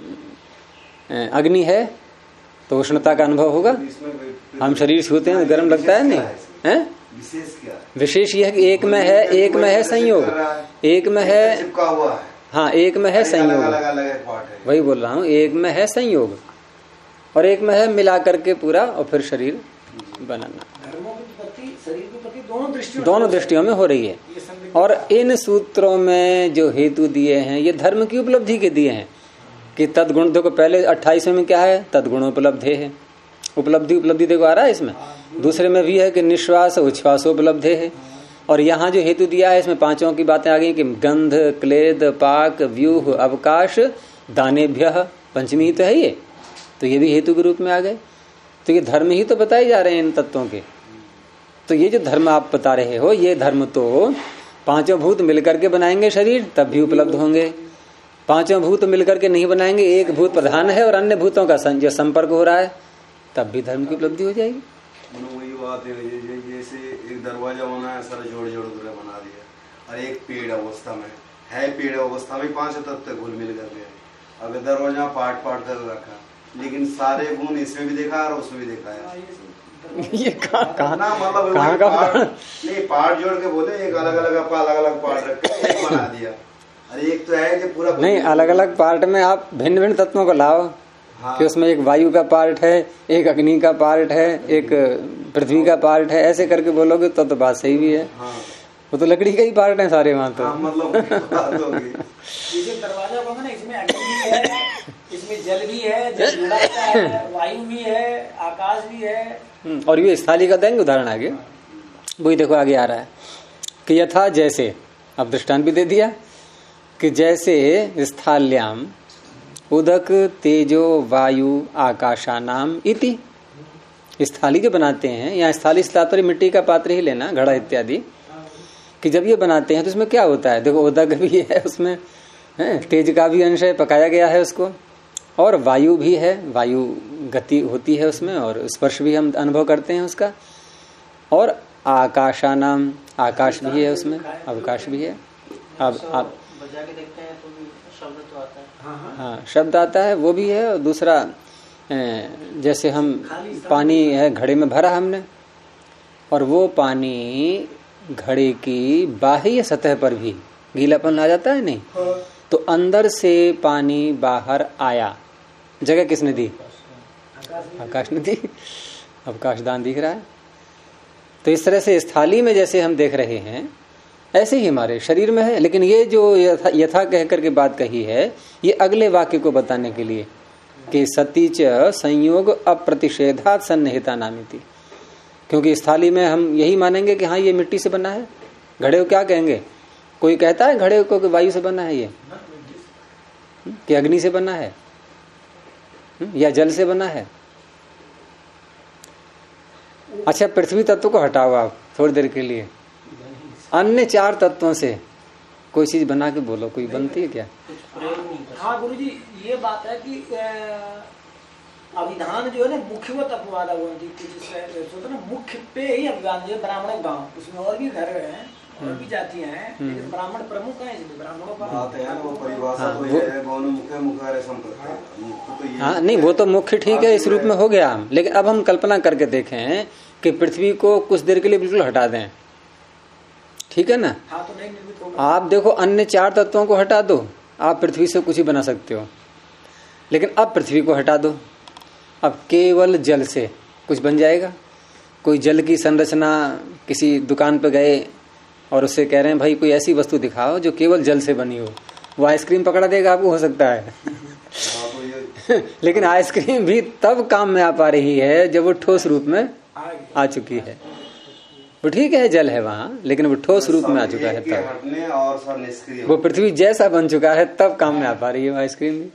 [SPEAKER 1] अग्नि है तो उष्णता का अनुभव होगा। हम शरीर छूते हैं गर्म लगता है, नहीं है? विशेष यह है कि एक में है संयोग, एक में है, हाँ एक में है संयोग, वही बोल रहा हूँ, एक में है संयोग और एक में है मिला करके पूरा और फिर शरीर बनाना।
[SPEAKER 3] शरीर के प्रति
[SPEAKER 1] दोनों दृष्टियों में हो रही है। और इन सूत्रों में जो हेतु दिए हैं ये धर्म की उपलब्धि के दिए हैं कि तदगुण, देखो पहले 28वें में क्या है, तदगुणोपलब्धे है, उपलब्धि देखो आ रहा है इसमें। दूसरे में भी है कि निश्वास उच्छ्वासोपलब्धे है। और यहाँ जो हेतु दिया है इसमें पांचों की बातें आ गई कि गंध, क्लेद, पाक, व्यूह, अवकाश, दानेभ्य, पंचमी ही तो है ये, तो ये भी हेतु के रूप में आ गए। तो ये धर्म ही तो बताए जा रहे हैं इन तत्वों के। तो ये जो धर्म आप बता रहे हो ये धर्म तो पांचों भूत मिलकर के बनाएंगे शरीर तब भी उपलब्ध होंगे। पांचों भूत मिलकर के नहीं बनाएंगे, एक भूत प्रधान है और अन्य भूतों का जो संपर्क हो रहा है तब भी धर्म की उपलब्धि हो जाएगी।
[SPEAKER 4] वही बात है, जैसे एक दरवाजा बना है सारा जोड़ कर बना दिया, और एक पेड़ अवस्था में है, पेड़ अवस्था में पांच तत्व घुल मिल कर गए। अगर दरवाजा पार्ट कर रखा लेकिन सारे गुण इसमें भी देखा और उसमें भी देखा है।
[SPEAKER 1] ये कहाँ
[SPEAKER 4] नहीं पार्ट जोड़ के बोले एक अलग अलग पार्ट रख के एक बना दिया। अरे एक तो है कि पूरा
[SPEAKER 1] नहीं, अलग अलग पार्ट में आप भिन्न भिन्न तत्वों को लाओ। हाँ। कि उसमें एक वायु का पार्ट है, एक अग्नि का पार्ट है, एक पृथ्वी का पार्ट है, ऐसे करके बोलोगे तो बात सही भी है। हाँ। वो तो लकड़ी का ही पार्ट है सारे वहाँ तो।
[SPEAKER 3] मतलब ये जो दरवाजा बना ना इसमें अग्नि भी है, इसमें जल भी है, जल है, वायु भी है, आकाश भी है।
[SPEAKER 1] और ये स्थाली का देंगे उदाहरण आगे, वही देखो आगे आ रहा है कि यथा जैसे, अब दृष्टांत भी दे दिया कि जैसे स्थाल्याम उदक तेजो वायु आकाशानाम इति, स्थाली जो बनाते हैं, यहाँ स्थाली तात्पर्य मिट्टी का पात्र ही लेना, घड़ा इत्यादि, कि जब ये बनाते हैं तो इसमें क्या होता है, देखो उदक भी है उसमें, तेज का भी अंश है, पकाया गया है उसको, और वायु भी है, वायु गति होती है उसमें, और स्पर्श भी हम अनुभव करते हैं उसका, और आकाशानाम, आकाश भी है उसमें, अवकाश भी है। अब आप
[SPEAKER 2] बजा के देखते हैं तो शब्द तो आता है।
[SPEAKER 1] हाँ शब्द आता है, वो भी है। और दूसरा जैसे हम पानी है घड़े में भरा हमने, और वो पानी घड़े की बाह्य सतह पर भी गीलापन आ जाता है, नहीं तो अंदर से पानी बाहर आया, जगह किसने दी, आकाश ने दी, अवकाश दान दिख रहा है। तो इस तरह से स्थाली में जैसे हम देख रहे हैं ऐसे ही हमारे शरीर में है। लेकिन ये जो यथा कह करके बात कही है ये अगले वाक्य को बताने के लिए कि सतीच संयोग अप्रतिषेधात सन्निहिता नामिति, क्योंकि इस थाली में हम यही मानेंगे कि हाँ ये मिट्टी से बना है। घड़े को क्या कहेंगे, कोई कहता है घड़े को कि वायु से बना है ये, कि अग्नि से बना है या जल से बना है। अच्छा पृथ्वी तत्व को हटाओ आप थोड़ी देर के लिए, अन्य चार तत्वों से कोई चीज बना के बोलो, कोई बनती है क्या?
[SPEAKER 3] हाँ गुरुजी ये बात है कि अभिधान जो है ना मुख्यवत अपवाद ना मुख्य पे ही अभिधान जो ब्राह्मण गांव, उसमें और भी घर हैं और भी जातियां हैं, लेकिन ब्राह्मण प्रमुख है, ब्राह्मणों का
[SPEAKER 1] हाँ नहीं वो तो मुख्य ठीक है, इस रूप में हो गया। लेकिन अब हम कल्पना करके देखें कि पृथ्वी को कुछ देर के लिए बिल्कुल हटा दें, ठीक है ना?
[SPEAKER 3] हाँ, तो नहीं
[SPEAKER 1] आप देखो अन्य चार तत्वों को हटा दो, आप पृथ्वी से कुछ ही बना सकते हो। लेकिन अब पृथ्वी को हटा दो, अब केवल जल से कुछ बन जाएगा। कोई जल की संरचना, किसी दुकान पे गए और उससे कह रहे हैं भाई कोई ऐसी वस्तु दिखाओ जो केवल जल से बनी हो, वो आइसक्रीम पकड़ा देगा आपको, हो सकता है लेकिन आइसक्रीम भी तब काम में आ पा रही है जब वो ठोस रूप में आ चुकी है। वो ठीक है जल है वहां, लेकिन वो ठोस रूप में आ चुका है तब,
[SPEAKER 4] और सब निष्क्रिय,
[SPEAKER 1] वो पृथ्वी जैसा बन चुका है तब काम में आ पा रही है आइसक्रीम भी।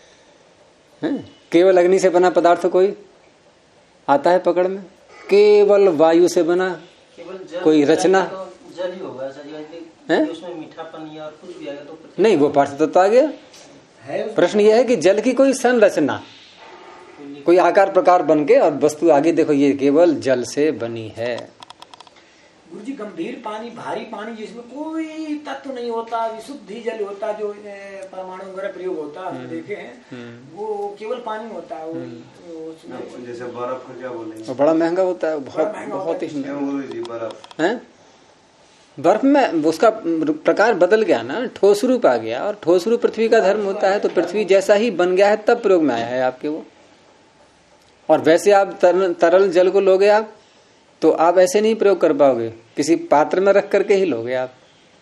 [SPEAKER 1] केवल अग्नि से बना पदार्थ कोई आता है पकड़ में? केवल वायु से बना कोई रचना
[SPEAKER 2] जल ही होगा उसमें मीठापन या कुछ भी आएगा तो
[SPEAKER 1] नहीं, वो पार्थ तत्व आ गया। प्रश्न यह है कि जल की कोई संरचना, कोई आकार प्रकार बन के, और वस्तु आगे देखो ये केवल जल से बनी है।
[SPEAKER 3] गुरुजी गंभीर पानी, भारी पानी जिसमें कोई तत्व नहीं होता, विशुद्ध ही जल होता, जो परमाणु वगैरह प्रयोग होता है देखे हैं, वो केवल पानी होता है।
[SPEAKER 4] जैसे बर्फ को क्या बोलेंगे,
[SPEAKER 1] बड़ा महंगा होता है, बहुत ही
[SPEAKER 4] बर्फ
[SPEAKER 1] है। बर्फ में उसका प्रकार बदल गया ना, ठोस रूप आ गया, और ठोस रूप पृथ्वी का धर्म होता है, तो पृथ्वी जैसा ही बन गया है तब प्रयोग में आया है आपके वो। और वैसे आप तरल जल को लोगे आप, तो आप ऐसे नहीं प्रयोग कर पाओगे, किसी पात्र में रख करके ही लोगे आप।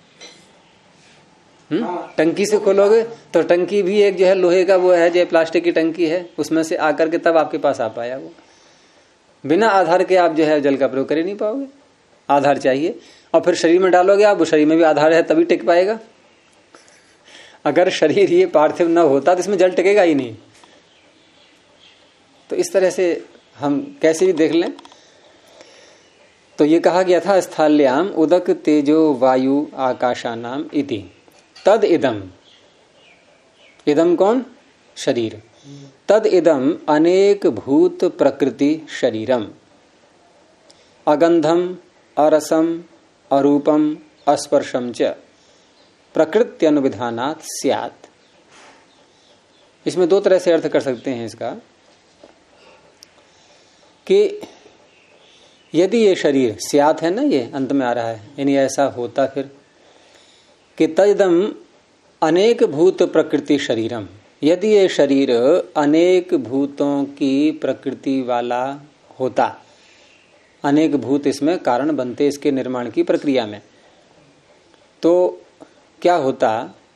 [SPEAKER 1] टंकी से खोलोगे तो टंकी भी एक जो है लोहे का वो है, जो प्लास्टिक की टंकी है, उसमें से आकर के तब आपके पास आ पाया वो। बिना आधार के आप जो है जल का प्रयोग कर ही नहीं पाओगे, आधार चाहिए। और फिर शरीर में डालोगे आप, वो शरीर में भी आधार है तभी टिक पाएगा। अगर शरीर ये पार्थिव न होता तो इसमें जल टिकेगा ही नहीं। तो इस तरह से हम कैसे भी देख लें, तो ये कहा गया था स्थाल्याम उदक तेजो वायु आकाशानाम इति तद इदम, इदम कौन? शरीर। तद इदम अनेक भूत प्रकृति शरीरम अगंधम अरसम अरूपम अस्पर्शम च प्रकृत्यनुविधानात् स्यात्। इसमें दो तरह से अर्थ कर सकते हैं इसका, कि यदि ये शरीर स्यात् है ना, ये अंत में आ रहा है, यानी ऐसा होता फिर कि तदम अनेक भूत प्रकृति शरीरम, यदि ये शरीर अनेक भूतों की प्रकृति वाला होता, अनेक भूत इसमें कारण बनते इसके निर्माण की प्रक्रिया में, तो क्या होता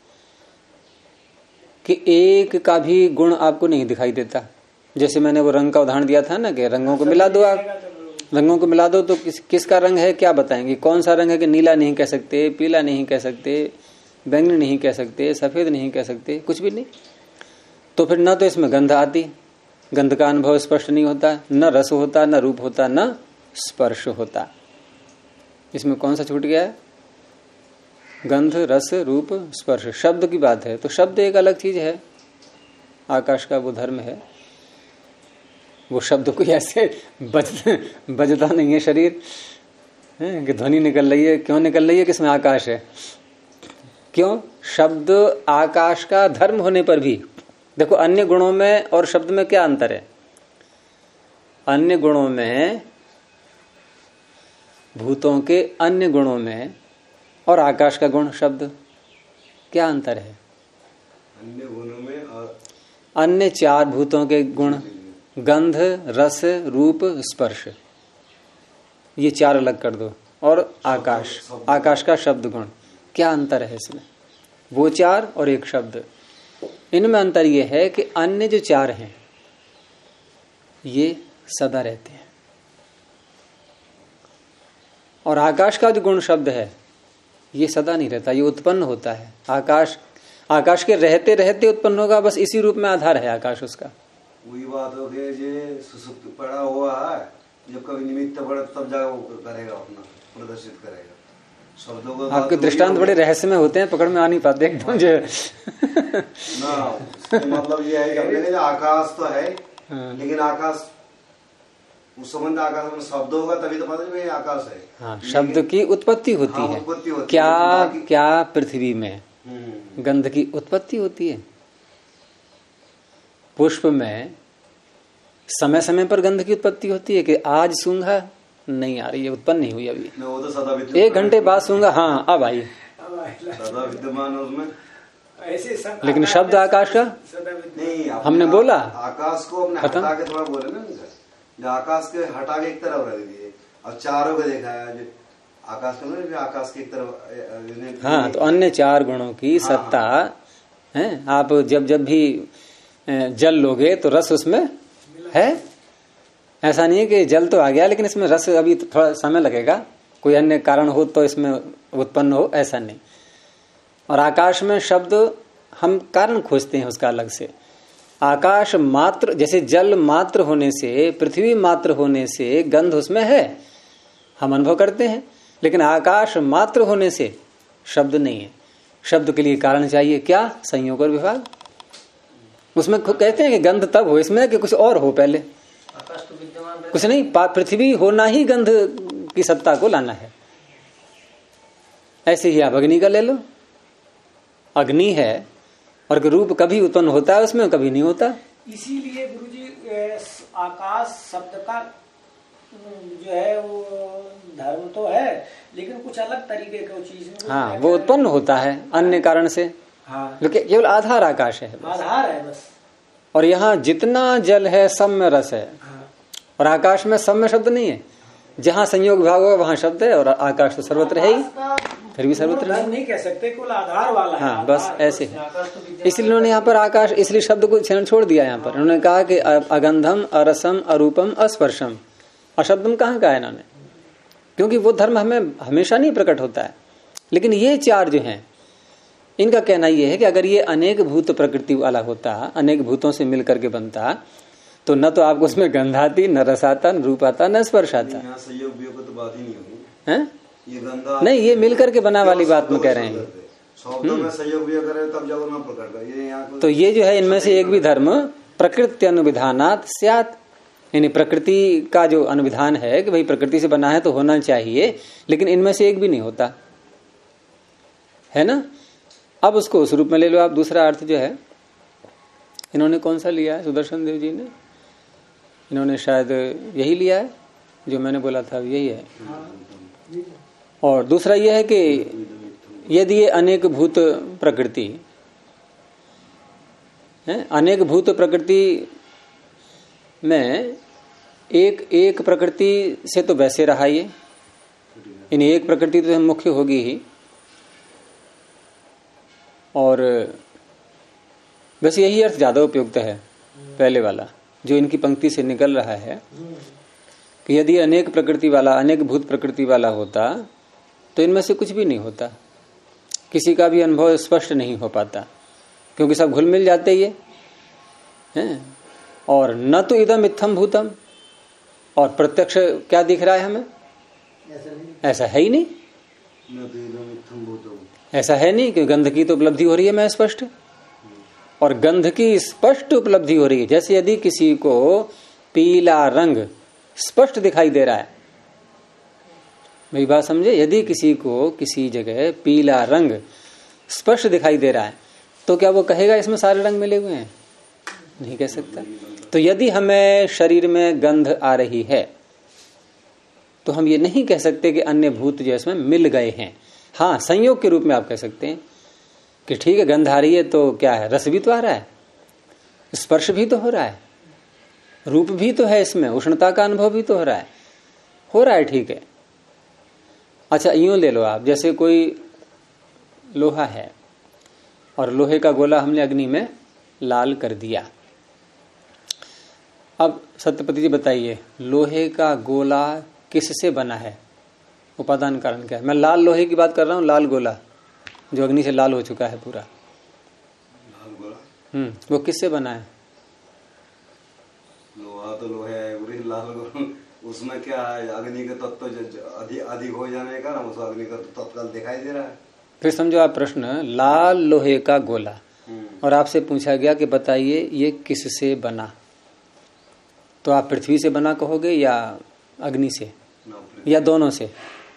[SPEAKER 1] कि एक का भी गुण आपको नहीं दिखाई देता। जैसे मैंने वो रंग का उदाहरण दिया था ना, कि रंगों को मिला दो आप, रंगों को मिला दो तो किसका रंग है क्या बताएंगे? कौन सा रंग है? कि नीला नहीं कह सकते, पीला नहीं कह सकते, बैंगनी नहीं कह सकते, सफेद नहीं कह सकते, कुछ भी नहीं। तो फिर न तो इसमें गंध आती, गंध का अनुभव स्पष्ट नहीं होता, न रस होता, न रूप होता, न स्पर्श होता। इसमें कौन सा छूट गया है? गंध, रस, रूप, स्पर्श। शब्द की बात है तो शब्द एक अलग चीज है, आकाश का वो धर्म है, वो शब्द कोई ऐसे बजता नहीं है शरीर है कि ध्वनि निकल रही है। क्यों निकल रही है? किसमें आकाश है। क्यों? शब्द आकाश का धर्म होने पर भी देखो, अन्य गुणों में और शब्द में क्या अंतर है? अन्य गुणों में, भूतों के अन्य गुणों में और आकाश का गुण शब्द, क्या अंतर है?
[SPEAKER 4] अन्य गुणों में और
[SPEAKER 1] अन्य चार भूतों के गुण, गंध, रस, रूप, स्पर्श, ये चार अलग कर दो, और आकाश, आकाश का शब्द गुण, क्या अंतर है इसमें? वो चार और एक शब्द, इनमें अंतर ये है कि अन्य जो चार हैं ये सदा रहते हैं, और आकाश का जो गुण शब्द है ये सदा नहीं रहता, ये उत्पन्न होता है। आकाश के रहते रहते उत्पन्न होगा, बस इसी रूप में आधार है आकाश उसका।
[SPEAKER 4] वही बात हो गई, जो सुसुप्त पड़ा हुआ है, जब कभी निमित्त पड़े तब जाकर वो करेगा, अपना प्रदर्शित करेगा। शब्दों को
[SPEAKER 1] आपके दृष्टांत बड़े रहस्य में होते हैं, पकड़ में आ नहीं पाते एकदम जो
[SPEAKER 4] ना। मतलब ये है कि अपने आकाश तो है, लेकिन आकाश उस संबंध आकाश में शब्द होगा तभी तो पता चलेगा आकाश है।
[SPEAKER 1] हाँ, शब्द की उत्पत्ति होती है।
[SPEAKER 4] उत्पत्ति होती
[SPEAKER 1] क्या
[SPEAKER 4] है।
[SPEAKER 1] क्या पृथ्वी में गंध की उत्पत्ति होती है? पुष्प में समय समय पर गंध की उत्पत्ति होती है कि आज सूंघा नहीं आ रही है, उत्पन्न नहीं हुई अभी,
[SPEAKER 4] वो तो सदा
[SPEAKER 1] 1 घंटे बाद सूंघा, हाँ अब आई,
[SPEAKER 4] सदा विद्यमान उसमें।
[SPEAKER 3] ऐसे
[SPEAKER 1] लेकिन शब्द आकाश का
[SPEAKER 4] नहीं,
[SPEAKER 1] हमने बोला
[SPEAKER 4] आकाश को अपने हटा के थोड़ा बोले ना, जो आकाश के हटा के एक तरफ रख दिए और चारों को देखा है, जो आकाश को आकाश की एक तरफ।
[SPEAKER 1] हाँ, तो अन्य चार गुणों की सत्ता है। आप जब भी जल लोगे तो रस उसमें है। ऐसा नहीं है कि जल तो आ गया लेकिन इसमें रस अभी थोड़ा समय लगेगा, कोई अन्य कारण हो तो इसमें उत्पन्न हो, ऐसा नहीं। और आकाश में शब्द हम कारण खोजते हैं उसका अलग से। आकाश मात्र, जैसे जल मात्र होने से, पृथ्वी मात्र होने से गंध उसमें है, हम अनुभव करते हैं, लेकिन आकाश मात्र होने से शब्द नहीं है। शब्द के लिए कारण चाहिए, क्या? संयोग और विभाग। उसमें कहते हैं कि गंध तब हो इसमें कि कुछ और हो पहले,
[SPEAKER 2] आकाश तो विद्यमान,
[SPEAKER 1] कुछ नहीं। पृथ्वी होना ही गंध की सत्ता को लाना है। ऐसे ही आप अग्नि का ले लो, अग्नि है और रूप कभी उत्पन्न होता है उसमें, कभी नहीं होता।
[SPEAKER 3] इसीलिए गुरुजी आकाश शब्द का जो है वो धर्म तो है, लेकिन कुछ अलग तरीके का चीज में।
[SPEAKER 1] हाँ, वो उत्पन्न होता है अन्य कारण से।
[SPEAKER 3] हाँ,
[SPEAKER 1] लेकिन केवल आधार आकाश है,
[SPEAKER 3] आधार है बस।
[SPEAKER 1] और यहाँ जितना जल है सब में रस है।
[SPEAKER 3] हाँ।
[SPEAKER 1] और आकाश में सब में शब्द नहीं है। जहाँ संयोग विभाग होगा वहां शब्द है, और आकाश तो सर्वत्र है ही, फिर भी सर्वत्र
[SPEAKER 3] नहीं कह सकते, केवल आधार वाला है।
[SPEAKER 1] हाँ, बस ऐसे है। इसलिए उन्होंने यहाँ पर आकाश, इसलिए शब्द को छोड़ दिया। यहाँ पर उन्होंने कहा कि अगंधम, अरसम, अरूपम, अस्पर्शम। अशब्दम कहाँ का है इन्होंने? क्योंकि वो धर्म हमें हमेशा नहीं प्रकट होता है। लेकिन ये चार जो हैं, इनका कहना यह है कि अगर ये अनेक भूत प्रकृति वाला होता, अनेक भूतों से मिलकर के बनता, तो न तो आपको उसमें गंध आती, न रस आता, न रूप आता, न स्पर्श आता।
[SPEAKER 4] संयोग वियोग तो बात ही नहीं होगी
[SPEAKER 1] है?
[SPEAKER 4] ये गंधा
[SPEAKER 1] नहीं, ये मिलकर के बना वाली बात में कह रहे हैं।
[SPEAKER 4] शब्दों में संयोग वियोग करे तब जब ना प्रकट कर, ये यहाँ
[SPEAKER 1] तो ये जो है इनमें से एक भी धर्म प्रकृति अनुविधानात स्यात्, यानी प्रकृति का जो अनुविधान है कि भाई प्रकृति से बना है तो होना चाहिए, लेकिन इनमें से एक भी नहीं होता है ना। अब उसको उस रूप में ले लो आप। दूसरा अर्थ जो है इन्होंने कौन सा लिया है? सुदर्शन देव जी ने, इन्होंने शायद यही लिया है जो मैंने बोला था, यही है। और दूसरा यह है कि यदि ये अनेक भूत प्रकृति है, अनेक भूत प्रकृति में एक प्रकृति से तो वैसे रहा ये, इन एक प्रकृति तो मुख्य होगी ही। और वैसे यही अर्थ ज्यादा उपयुक्त है पहले वाला जो इनकी पंक्ति से निकल रहा है, कि यदि अनेक प्रकृति वाला, अनेक भूत प्रकृति वाला होता तो इनमें से कुछ भी नहीं होता, किसी का भी अनुभव स्पष्ट नहीं हो पाता, क्योंकि सब घुल मिल जाते ये हैं। और न तो इदम इत्थम भूतम, और प्रत्यक्ष क्या दिख रहा है हमें? ऐसा है ही नहीं, ऐसा है नहीं कि गंध की तो उपलब्धि हो रही है मैं स्पष्ट, और गंध की स्पष्ट उपलब्धि हो रही है। जैसे यदि किसी को पीला रंग स्पष्ट दिखाई दे रहा है, मेरी बात समझे, यदि किसी को किसी जगह पीला रंग स्पष्ट दिखाई दे रहा है तो क्या वो कहेगा इसमें सारे रंग मिले हुए हैं? नहीं कह सकता। तो यदि हमें शरीर में गंध आ रही है तो हम ये नहीं कह सकते कि अन्य भूत जो इसमें मिल गए हैं। हाँ, संयोग के रूप में आप कह सकते हैं कि ठीक है गंध आ रही है तो क्या है, रस भी तो आ रहा है, स्पर्श भी तो हो रहा है, रूप भी तो है, इसमें उष्णता का अनुभव भी तो हो रहा है, ठीक है। अच्छा यूं ले लो आप, जैसे कोई लोहा है और लोहे का गोला हमने अग्नि में लाल कर दिया। अब सत्यपति जी बताइए, लोहे का गोला किससे बना है? उपादान कारण क्या है? मैं लाल लोहे की बात कर रहा हूं, लाल गोला जो अग्नि से लाल हो चुका है पूरा,
[SPEAKER 4] लाल गोला
[SPEAKER 1] वो किससे बना है?
[SPEAKER 4] लोहा तो लोहा है, लाल गोला उसमें क्या है? अग्नि के तत्व अधिक हो जाने का ना, उसको अग्नि का तत्काल दिखाई दे रहा है।
[SPEAKER 1] फिर समझो आप प्रश्न, लाल लोहे का गोला, और आपसे पूछा गया कि बताइए ये किससे बना, तो आप पृथ्वी से बना कहोगे या अग्नि से या दोनों से?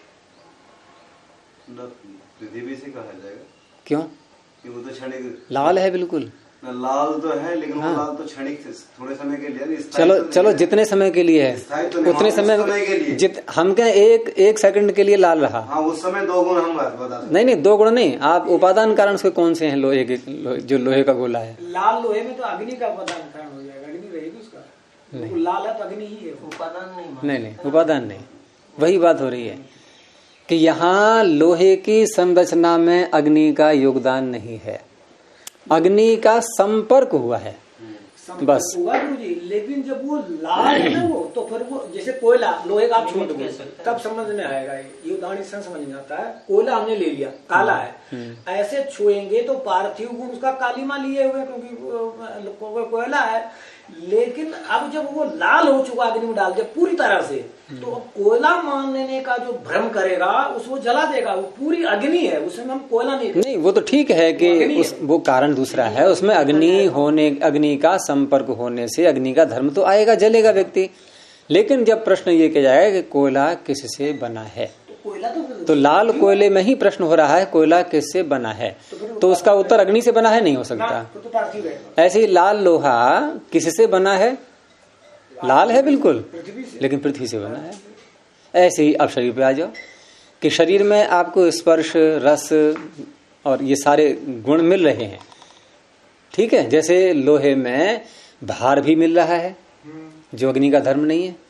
[SPEAKER 4] पृथ्वी से कहा जाएगा।
[SPEAKER 1] क्यों?
[SPEAKER 4] कि वो तो क्षणिक
[SPEAKER 1] लाल है, बिल्कुल
[SPEAKER 4] लाल तो है, लेकिन वो लाल तो क्षणिक थोड़े समय के लिए।
[SPEAKER 1] चलो जितने समय के लिए है उतने समय के लिए, हम क्या एक सेकंड के लिए लाल रहा।
[SPEAKER 4] हाँ, उस समय दो गुण हम बता सकते।
[SPEAKER 1] नहीं, दो गुण नहीं, आप उपादान कारण से कौन से हैं लोहे के, जो लोहे का गोला है?
[SPEAKER 3] लाल लोहे में तो अग्नि का उपादान कारण हो जाएगा, अग्नि रहेगी उसका। लाल है तो अग्नि ही है, उपादान नहीं,
[SPEAKER 1] उपादान नहीं। वही बात हो रही है कि यहाँ लोहे की संरचना में अग्नि का योगदान नहीं है, अग्नि का संपर्क हुआ है, बस
[SPEAKER 3] होगा गुरु जी। लेकिन जब वो लाल है ना वो, तो फिर वो जैसे कोयला लोहे का आप छू दो तब समझ में आएगा। ये उदाहरण इससे समझ में आता है। कोयला हमने ले लिया, काला है, ऐसे छुएंगे तो पार्थिव गुण उसका कालीमा लिए हुए, क्योंकि कोयला है। लेकिन अब जब वो लाल हो चुका अग्नि में डाल दिया पूरी तरह से, तो कोयला मानने का जो भ्रम करेगा उसको जला देगा। वो पूरी अग्नि है, उसमें हम कोयला नहीं।
[SPEAKER 1] वो तो ठीक है कि वो कारण दूसरा है। उसमें अग्नि का संपर्क होने से अग्नि का धर्म तो आएगा, जलेगा व्यक्ति। लेकिन जब प्रश्न ये किया जाए कि कोयला किससे बना है, तो लाल कोयले में ही प्रश्न हो रहा है कोयला किससे बना है, तो उसका उत्तर अग्नि से बना है नहीं हो सकता। ऐसे ही लाल लोहा किससे बना है, लाल है बिल्कुल, लेकिन पृथ्वी से बना है। ऐसे ही अब शरीर पे आ जाओ कि शरीर में आपको स्पर्श, रस और ये सारे गुण मिल रहे हैं, ठीक है। जैसे लोहे में भार भी मिल रहा है जो अग्नि का धर्म नहीं है,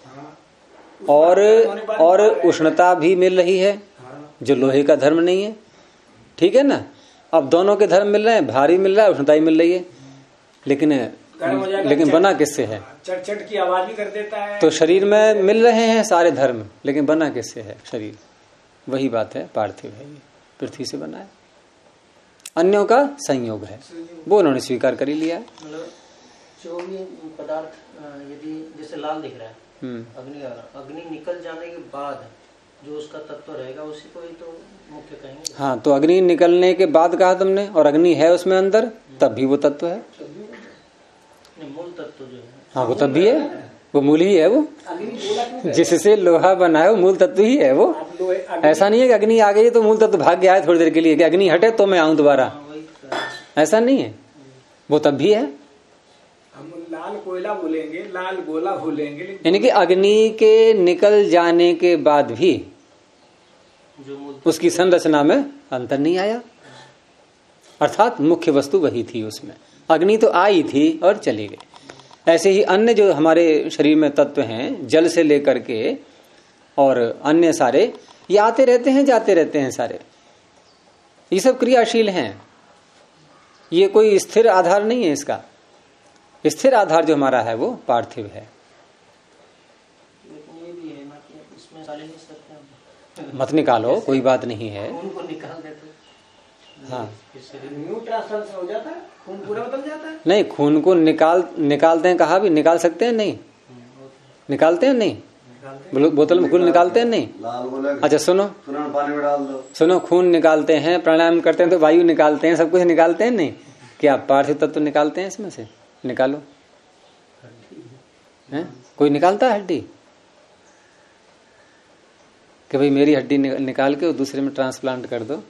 [SPEAKER 1] और उष्णता भी मिल रही है जो लोहे का धर्म नहीं है, ठीक है ना। अब दोनों के धर्म मिल रहे हैं, भारी मिल रहा है, उष्णता ही मिल रही है, लेकिन बना किससे है,
[SPEAKER 3] चट की आवाज भी कर देता है।
[SPEAKER 1] तो शरीर में मिल रहे हैं सारे धर्म, लेकिन बना किससे है शरीर। वही बात है, पार्थिव है, पृथ्वी से बना है, अन्यों का संयोग है, वो उन्होंने स्वीकार कर ही लिया है।
[SPEAKER 2] जो भी पदार्थ यदि जैसे लाल दिख रहा है, अग्नि निकल जाने के बाद जो उसका तत्व रहेगा उसी को ही तो मुख्य कहेंगे।
[SPEAKER 1] हाँ, तो अग्नि निकलने के बाद कहा तुमने, और अग्नि है उसमें अंदर, तब भी वो तत्व है,
[SPEAKER 2] मूल तत्व जो है।
[SPEAKER 1] हाँ, वो तब भी है, वो मूल ही है। वो जिससे लोहा बना है वो मूल तत्व ही है। वो ऐसा नहीं है कि अग्नि आ गई तो मूल तत्व भाग गया है थोड़ी देर के लिए, कि अग्नि हटे तो मैं आऊं दोबारा, ऐसा नहीं है, वो तब भी है।
[SPEAKER 3] हम लाल कोयला बोलेंगे, लाल गोला बोलेंगे,
[SPEAKER 1] यानी कि अग्नि के निकल जाने के बाद भी उसकी संरचना में अंतर नहीं आया, अर्थात मुख्य वस्तु वही थी उसमें। अग्नि तो आई थी और चली गई। ऐसे ही अन्य जो हमारे शरीर में तत्व हैं, जल से लेकर के और अन्य सारे, ये आते रहते हैं जाते रहते हैं सारे, ये सब क्रियाशील हैं। ये कोई स्थिर आधार नहीं है इसका। स्थिर आधार जो हमारा है वो पार्थिव है।
[SPEAKER 2] ये भी है ना कि इसमें निकाल नहीं सकते,
[SPEAKER 1] मत निकालो, कोई बात नहीं है।
[SPEAKER 2] उनको निकाल देते,
[SPEAKER 1] हाँ,
[SPEAKER 3] न्यू ट्रांसफर हो जाता है, खून पूरा बदल जाता है।
[SPEAKER 1] नहीं, खून को निकालते हैं, कहा भी निकाल सकते हैं, नहीं निकालते हैं, नहीं बोतल में खून निकालते हैं, नहीं। अच्छा सुनो,
[SPEAKER 4] पानी में डाल दो,
[SPEAKER 1] सुनो, खून निकालते हैं, प्राणायाम करते हैं तो वायु निकालते हैं, सब कुछ निकालते हैं, नहीं। क्या पार्थिव तत्व निकालते हैं इसमें से? निकालो, हैं? कोई निकालता है हड्डी कि भाई मेरी हड्डी निकाल के दूसरे में ट्रांसप्लांट कर दो?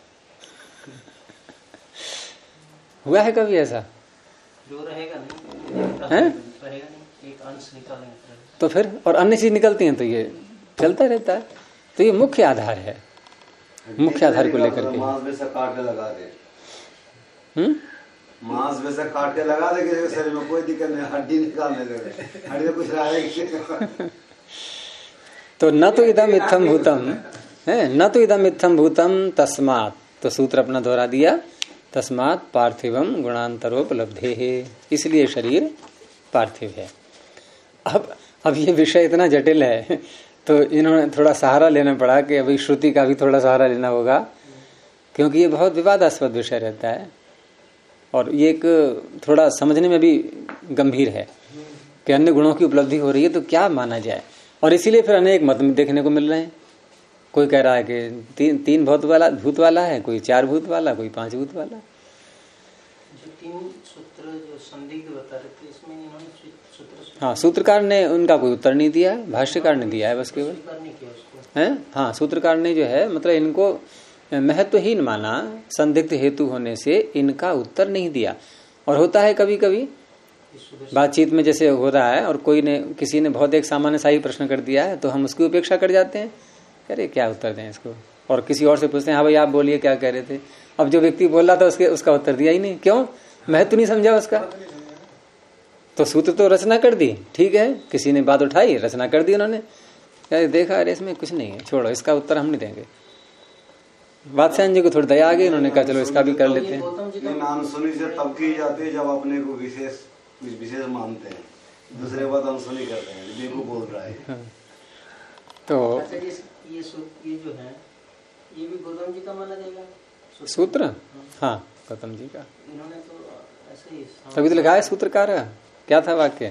[SPEAKER 1] हुआ है कभी ऐसा?
[SPEAKER 2] जो रहेगा नहीं,
[SPEAKER 1] हैं?
[SPEAKER 2] रहेगा नहीं, एक अंश निकालेंगे
[SPEAKER 1] तो फिर, और अन्य चीज निकलती हैं तो ये चलता रहता है। तो ये मुख्य आधार है, मुख्य आधार को लेकर के
[SPEAKER 4] मांस में से काट के लगा दे, मांस में से काट के लगा दे किसी शरीर में, कोई दिक्कत नहीं, हड्डी निकालने दे, हड्डी कुछ रहेगी।
[SPEAKER 1] तो न तो इदम इत्थम भूतम है, न तो इदम इत्थम भूतम तस्मात्, तो सूत्र अपना दोहरा दिया, तस्मात् पार्थिवम गुणांतरोपलब्धे है, इसलिए शरीर पार्थिव है। अब ये विषय इतना जटिल है तो इन्होंने थोड़ा सहारा लेना पड़ा कि अभी श्रुति का भी थोड़ा सहारा लेना होगा, क्योंकि ये बहुत विवादास्पद विषय रहता है और ये एक थोड़ा समझने में भी गंभीर है कि अन्य गुणों की उपलब्धि हो रही है तो क्या माना जाए। और इसीलिए फिर अनेक मत देखने को मिल रहे हैं। कोई कह रहा है कि तीन भूत वाला है, कोई 4 भूत वाला, कोई 5 भूत वाला।
[SPEAKER 2] जो 3 सूत्र जो संदिग्ध बता रहे थे, इसमें इन्होंने सूत्र,
[SPEAKER 1] हाँ, सूत्रकार ने उनका कोई उत्तर नहीं दिया है, भाष्यकार ने दिया है बस केवल, है। हाँ, सूत्रकार ने जो है मतलब इनको महत्वहीन माना, संदिग्ध हेतु होने से इनका उत्तर नहीं दिया। और होता है कभी कभी बातचीत में जैसे हो रहा है और किसी ने बहुत एक सामान्य सा ही प्रश्न कर दिया है तो हम उसकी उपेक्षा कर जाते हैं, अरे क्या उत्तर दें इसको, और किसी और से पूछते हैं, हाँ भाई आप बोलिए क्या कह रहे थे। अब जो व्यक्ति बोल रहा था उसका उत्तर दिया ही नहीं, क्यों? महत्व नहीं समझा उसका। तो सूत्र तो रचना कर दी, ठीक है, किसी ने बात उठाई, रचना कर दी उन्होंने, यार देखा अरे इसमें कुछ नहीं है, छोड़ो, इसका उत्तर हम नहीं देंगे। बादशाह जी को थोड़ी दया आ गई, उन्होंने कहा चलो इसका भी कर लेते हैं।
[SPEAKER 4] नाम सुनी से तब की जाती है जब अपने को विशेष कुछ विशेष मानते हैं, दूसरे बात अनसुनी करते हैं, बेवकूफ बोल रहा है।
[SPEAKER 1] तो
[SPEAKER 2] ये जो है ये भी गौतम जी का माना जाएगा
[SPEAKER 1] सूत्र? हाँ, गौतम जी का।
[SPEAKER 2] इन्होंने तो ऐसे ही
[SPEAKER 1] तभी तो लिखा है सूत्रकार। क्या था वाक्य?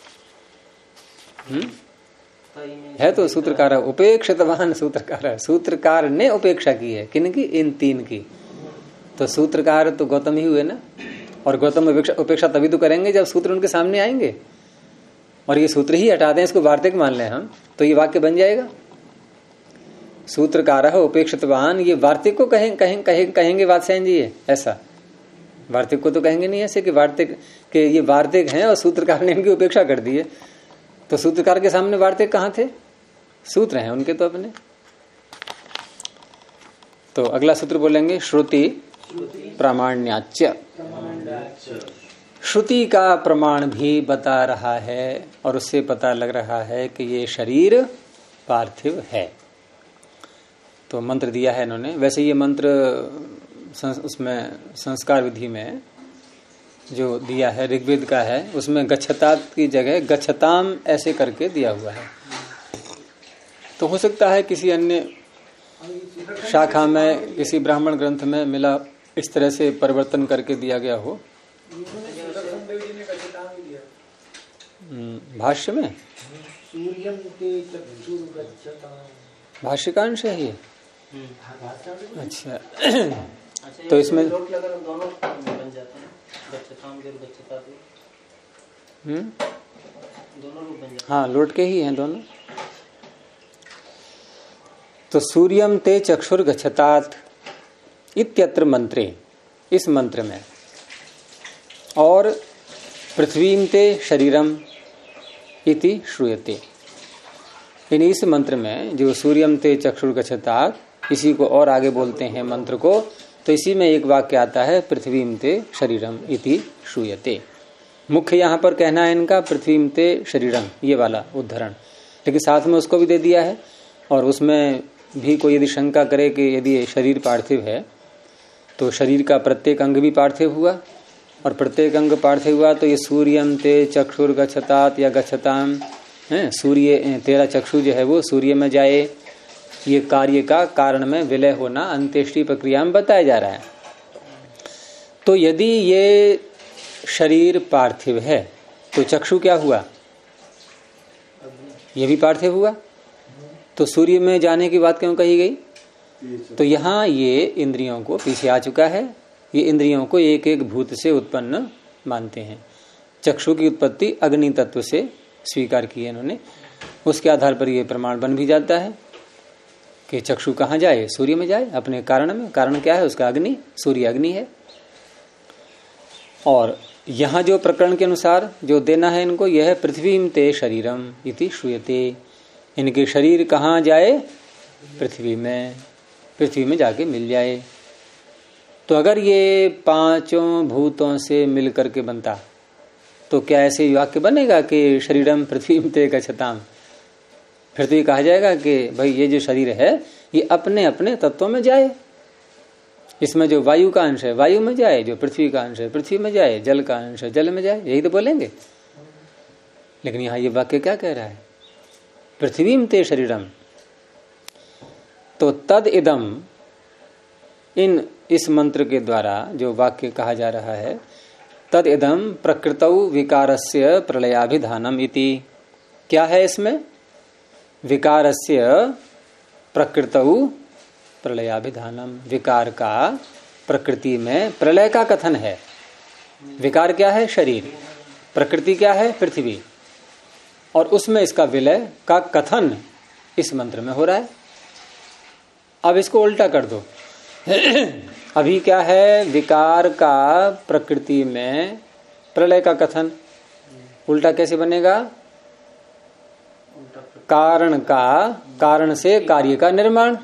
[SPEAKER 1] है तो सूत्रकार, उपेक्षितवान सूत्रकार। सूत्रकार ने उपेक्षा की है, किन की? इन तीन की। तो सूत्रकार तो गौतम ही हुए ना। और गौतम उपेक्षा तभी तो करेंगे जब सूत्र उनके सामने आएंगे, और ये सूत्र ही हटा दें, इसको वार्तिक मान लें हम, तो ये वाक्य बन जाएगा। सूत्रकार उपेक्षितवान, ये वार्तिक को कहेंगे वात्स्यायन जी? ऐसा वार्तिक को तो कहेंगे नहीं ऐसे कि वार्तिक के ये वार्तिक हैं और सूत्रकार ने इनकी उपेक्षा कर दी है। तो सूत्रकार के सामने वार्तिक कहाँ थे? सूत्र हैं उनके तो अपने। तो अगला सूत्र बोलेंगे श्रुति प्रामाण्याच्य। श्रुति का प्रमाण भी बता रहा है और उससे पता लग रहा है कि ये शरीर पार्थिव है। तो मंत्र दिया है इन्होंने। वैसे ये मंत्र उसमें संस्कार विधि में जो दिया है ऋग्वेद का है, उसमें गच्छतात की जगह गच्छताम ऐसे करके दिया हुआ है। तो हो सकता है किसी अन्य शाखा में, किसी ब्राह्मण ग्रंथ में मिला, इस तरह से परिवर्तन करके दिया गया हो। भाष्य में भाष्यकांश है ये। अच्छा तो इसमें
[SPEAKER 2] दोनों बन जाते हैं, गच्छताम के और गच्छतात भी दोनों रूप बन जाते हैं।
[SPEAKER 1] हाँ, लोट के ही हैं दोनों। तो सूर्यम ते चक्षुर गच्छतात इत्यत्र मंत्रे, इस मंत्र में, और पृथ्वीम ते शरीरम इति श्रूयते, यानी इस मंत्र में जो सूर्यम ते चक्षुर गच्छतात, इसी को और आगे बोलते हैं मंत्र को, तो इसी में एक वाक्य आता है पृथ्वीम ते शरीरम इति श्रूयते। मुख्य यहाँ पर कहना है इनका पृथ्वीम ते शरीरम, ये वाला उद्धरण, लेकिन साथ में उसको भी दे दिया है। और उसमें भी कोई यदि शंका करे कि यदि शरीर पार्थिव है तो शरीर का प्रत्येक अंग भी पार्थिव हुआ, और प्रत्येक अंग पार्थिव हुआ तो ये सूर्यम ते चक्षुर गच्छतात या गच्छताम है, सूर्य तेरा चक्षु जो है वो सूर्य में जाए, ये कार्य का कारण में विलय होना अंत्येष्टि प्रक्रिया में बताया जा रहा है। तो यदि ये शरीर पार्थिव है तो चक्षु क्या हुआ? ये भी पार्थिव हुआ। तो सूर्य में जाने की बात क्यों कही गई? तो यहाँ ये इंद्रियों को पीछे आ चुका है। ये इंद्रियों को एक एक भूत से उत्पन्न मानते हैं। चक्षु की उत्पत्ति अग्नि तत्व से स्वीकार की है इन्होंने। उसके आधार पर ये प्रमाण बन भी जाता है कि चक्षु कहाँ जाए? सूर्य में जाए, अपने कारण में। कारण क्या है उसका? अग्नि, सूर्य अग्नि है। और यहाँ जो प्रकरण के अनुसार जो देना है इनको, यह है पृथ्वीम ते शरीरम इति श्रूयते। इनके शरीर कहाँ जाए? पृथ्वी में, पृथ्वी में जाके मिल जाए। तो अगर ये पांचों भूतों से मिल करके बनता तो क्या ऐसे वाक्य बनेगा कि शरीरम पृथ्वीम ते गच्छताम? फिर तो ये कहा जाएगा कि भाई ये जो शरीर है ये अपने अपने तत्वों में जाए। इसमें जो वायु का अंश है वायु में जाए, जो पृथ्वी का अंश है पृथ्वी में जाए, जल का अंश है जल में जाए, यही तो बोलेंगे। लेकिन यहाँ ये वाक्य क्या कह रहा है? पृथ्वीम ते शरीरम। तो तद इदम, इस मंत्र के द्वारा जो वाक्य कहा जा रहा है, तद इदम प्रकृतौ विकारस्य प्रलयाभिधानम इति। क्या है इसमें? विकारस्य प्रकृतौ प्रलयाभिधानम, विकार का प्रकृति में प्रलय का कथन है। विकार क्या है? शरीर। प्रकृति क्या है? पृथ्वी। और उसमें इसका विलय का कथन इस मंत्र में हो रहा है। अब इसको उल्टा कर दो। अभी क्या है? विकार का प्रकृति में प्रलय का कथन। उल्टा कैसे बनेगा? कारण का, कारण से कार्य का निर्माण,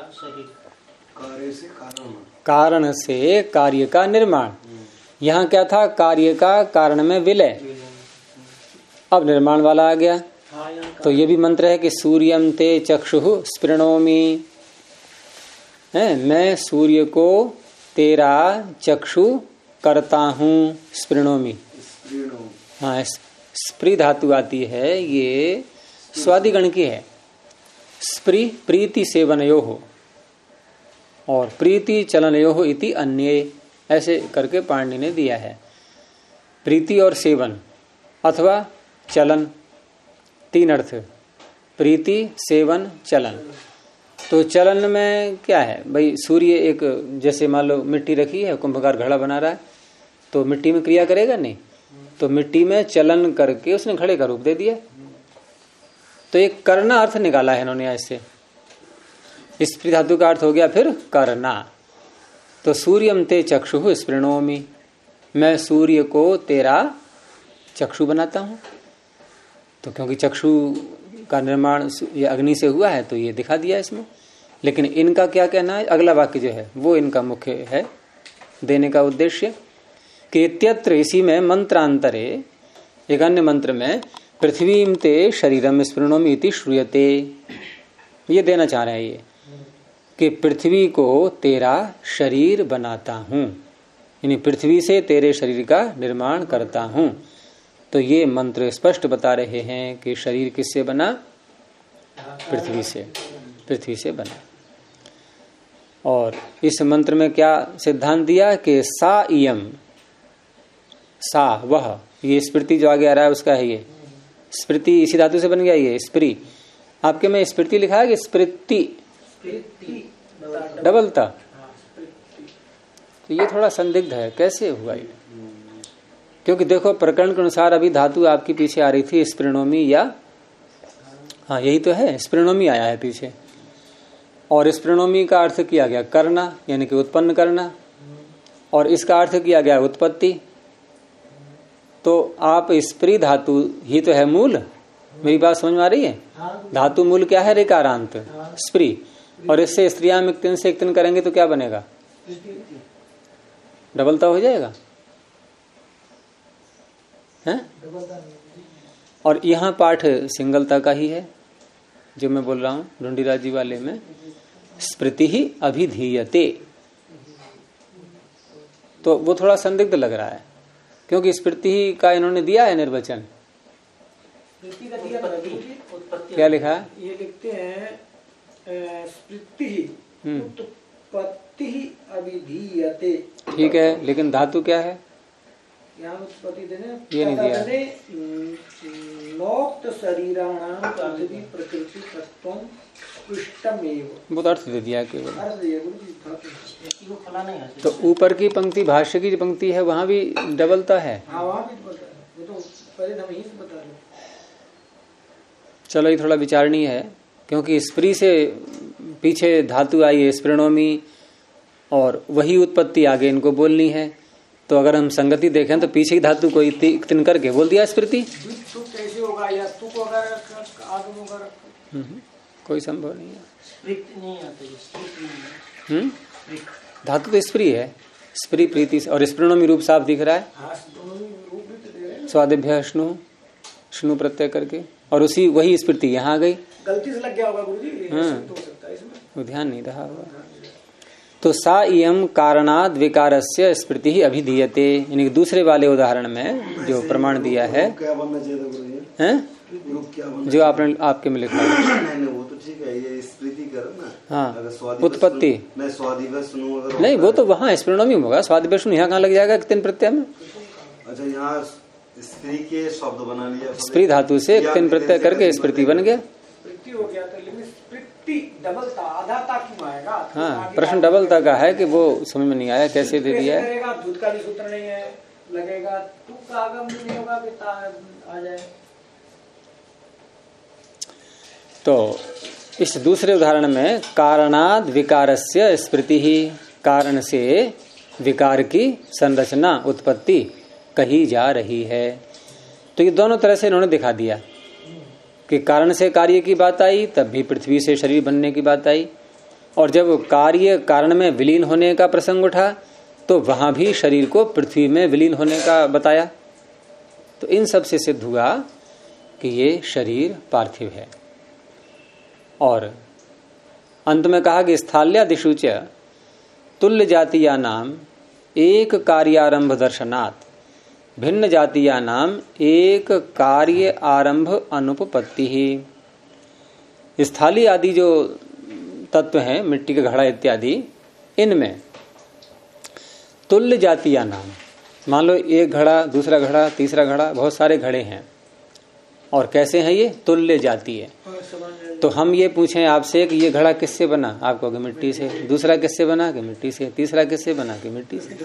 [SPEAKER 1] कारण से कार्य का निर्माण। यहाँ क्या था? कार्य का कारण में विलय। अब निर्माण वाला आ गया। तो ये भी मंत्र है कि सूर्यम ते चक्षुः स्पृणोमि, है, मैं सूर्य को तेरा चक्षु करता हूँ। स्पृणोमि, हाँ, स्प्री धातु आती है, ये स्वादिगण की है। स्प्री प्रीति सेवनयो हो और प्रीति चलनयो हो इति अन्ये, ऐसे करके पाणिनि ने दिया है। प्रीति और सेवन अथवा चलन, तीन अर्थ, प्रीति सेवन चलन। तो चलन में क्या है भाई, सूर्य एक, जैसे मान लो मिट्टी रखी है, कुंभकार घड़ा बना रहा है, तो मिट्टी में क्रिया करेगा नहीं, तो मिट्टी में चलन करके उसने घड़े का रूप दे दिया। तो एक करना अर्थ निकाला है इन्होंने ऐसे, स्त्री धातु का अर्थ हो गया फिर करना। तो सूर्यम ते चक्षु स्पृणोमि, मैं सूर्य को तेरा चक्षु बनाता हूं। तो क्योंकि चक्षु का निर्माण ये अग्नि से हुआ है तो ये दिखा दिया इसमें। लेकिन इनका क्या कहना है, अगला वाक्य जो है वो इनका मुख्य है देने का उद्देश्य कि इत्यत्र, इसी में मंत्रांतरे, एक अन्य मंत्र में, पृथ्वीम ते शरीरम स्पृणोमि इति श्रूयते, ये देना चाह रहे हैं ये कि पृथ्वी को तेरा शरीर बनाता हूं, यानी पृथ्वी से तेरे शरीर का निर्माण करता हूं। तो ये मंत्र स्पष्ट बता रहे हैं कि शरीर किससे बना, पृथ्वी से, पृथ्वी से बना। और इस मंत्र में क्या सिद्धांत दिया कि सा इयम, सा वह, ये स्मृति जो आगे आ रहा है उसका है, ये स्मृति इसी धातु से बन गया। ये स्प्री, आपके में स्मृति लिखा है कि स्मृति डबल था, तो ये थोड़ा संदिग्ध है, कैसे हुआ ये? क्योंकि देखो प्रकरण के अनुसार अभी धातु आपकी पीछे आ रही थी स्पृणोमी, या हाँ यही तो है, स्पृणोमी आया है पीछे, और स्पृणोमी का अर्थ किया गया करना, यानी कि उत्पन्न करना, और इसका अर्थ किया गया उत्पत्ति। तो आप स्प्री धातु ही तो है मूल, मेरी बात समझ में आ रही है? धातु मूल क्या है, रेकारांत स्प्री, और इससे स्त्रियां में तिन से एक तिन करेंगे तो क्या बनेगा, डबलता हो जाएगा है? और यहाँ पाठ सिंगलता का ही है जो मैं बोल रहा हूं ढूंढीराज जी वाले में, स्मृति ही अभिधीयते। तो वो थोड़ा संदिग्ध लग रहा है क्योंकि स्मृति ही का इन्होंने दिया है निर्वचन। क्या लिखा है?
[SPEAKER 3] ये लिखते हैं स्मृति उत्पत्ति अभिधीयते।
[SPEAKER 1] ठीक है, लेकिन धातु क्या है?
[SPEAKER 3] यहाँ उत्पत्ति देने
[SPEAKER 1] ये नहीं दिया।
[SPEAKER 3] नोक्त शरीराणाम पृथ्वी प्रकृति तत्वं पृष्ठमेव,
[SPEAKER 1] बहुत अर्थ दे दिया केवल।
[SPEAKER 3] अर्थ दिया
[SPEAKER 1] तो ऊपर की पंक्ति, भाष्य की जो पंक्ति है वहां भी डबलता है।
[SPEAKER 3] हाँ वहाँ भी बता है, वो तो पहले हम यही से बता रहे।
[SPEAKER 1] चलो ये थोड़ा विचारणीय है क्योंकि स्प्री से पीछे धातु आई है स्पृणोमी, और वही उत्पत्ति आगे इनको बोलनी है। तो अगर हम संगति देखें तो पीछे की धातु को तिन करके बोल दिया स्मृति।
[SPEAKER 3] कैसे होगा, या तू को अगर आगम होगा,
[SPEAKER 1] कोई संभव नहीं है। धातु तो स्प्री है, स्प्री प्रीति, और स्पृणोमी रूप साफ दिख रहा है, स्वादिभ्य स्नु, स्नु प्रत्यय करके, और उसी वही स्मृति यहाँ आ गई।
[SPEAKER 3] गलती से लग गया होगा गुरुजी, हो सकता है इसमें,
[SPEAKER 1] ध्यान नहीं रहा होगा। तो सा इयम कारणाद विकारस्य स्मृति ही अभिधीयते, यानी दूसरे वाले उदाहरण में जो प्रमाण दिया है,
[SPEAKER 4] क्या बनना चाहिए था गुरुजी?
[SPEAKER 1] हैं? जो आपने आपके में लिखा है
[SPEAKER 4] नहीं वो तो ठीक है, ये स्मृति करो ना।
[SPEAKER 1] हाँ,
[SPEAKER 4] अगर
[SPEAKER 1] उत्पत्ति
[SPEAKER 4] मैं स्वादिभ्य सुनूं, अगर
[SPEAKER 1] नहीं वो तो वहाँ स्पृणोमी होगा, स्वादिभ्य सुनूं यहाँ कहाँ लग जाएगा तिन प्रत्यय में?
[SPEAKER 4] अच्छा, यहाँ स्त्री के शब्द बना लिया,
[SPEAKER 1] स्प्री धातु से तिन प्रत्यय करके स्मृति बन गया।
[SPEAKER 3] हो गया तो डबलता आधाता क्यों आएगा?
[SPEAKER 1] हाँ, प्रश्न डबलता का है कि वो समझ में नहीं आया कैसे दे दिया है।
[SPEAKER 3] दूध का भी सूत्र नहीं है, लगेगा तू का आगम भी नहीं होगा कि आ जाए।
[SPEAKER 1] तो इस दूसरे उदाहरण में कारणाद विकारस्य स्मृति ही, कारण से विकार की संरचना उत्पत्ति कही जा रही है। तो ये दोनों तरह से इन्होंने दिखा दिया कि कारण से कार्य की बात आई तब भी पृथ्वी से शरीर बनने की बात आई, और जब कार्य कारण में विलीन होने का प्रसंग उठा तो वहां भी शरीर को पृथ्वी में विलीन होने का बताया। तो इन सब से सिद्ध हुआ कि ये शरीर पार्थिव है। और अंत में कहा कि स्थाल्यादिषु च तुल्य जातीया नाम एक कार्यारंभ दर्शनात् भिन्न जातीया नाम एक कार्य आरंभ अनुपपत्ति ही। स्थली आदि जो तत्व हैं, मिट्टी का घड़ा इत्यादि, इनमें तुल्य जातीया नाम, मान लो एक घड़ा, दूसरा घड़ा, तीसरा घड़ा, बहुत सारे घड़े हैं और कैसे हैं ये? तुल्य जातीय। तो हम ये पूछें आपसे कि ये घड़ा किससे बना? आप कहोगे मिट्टी से। दूसरा किससे बना? कि मिट्टी से। तीसरा किससे बना? कि मिट्टी से।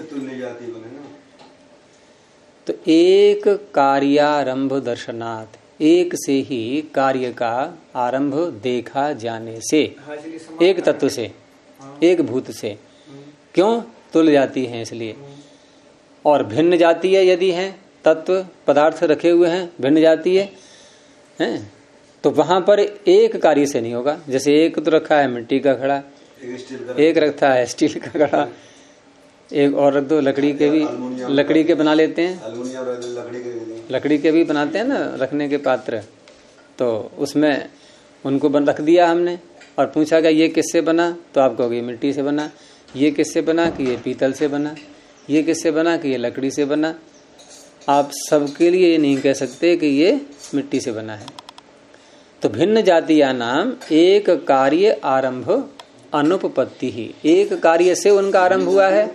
[SPEAKER 1] तो एक कार्यारंभ दर्शनात्, एक से ही कार्य का आरंभ देखा जाने से, एक तत्व से, एक भूत से। क्यों? तुल्य जाती है इसलिए। और भिन्न जातीय यदि है, तत्व पदार्थ रखे हुए हैं भिन्न जातीय हैं, तो वहां पर एक कार्य से नहीं होगा। जैसे एक तो रखा है मिट्टी का घड़ा, एक रखा है स्टील का घड़ा, एक और रख दो लकड़ी के भी, लकड़ी के बना लेते हैं, लकड़ी के भी बनाते हैं ना रखने के पात्र। तो उसमें उनको रख दिया हमने और पूछा गया ये किससे बना? तो आप कहोगे मिट्टी से बना। ये किससे बना? कि ये पीतल से बना। ये किससे बना? कि ये लकड़ी से बना। आप सबके लिए ये नहीं कह सकते कि ये मिट्टी से बना है। तो भिन्न जातीया नाम एक कार्य आरंभ अनुपपत्ति ही, एक कार्य से उनका आरंभ हुआ है,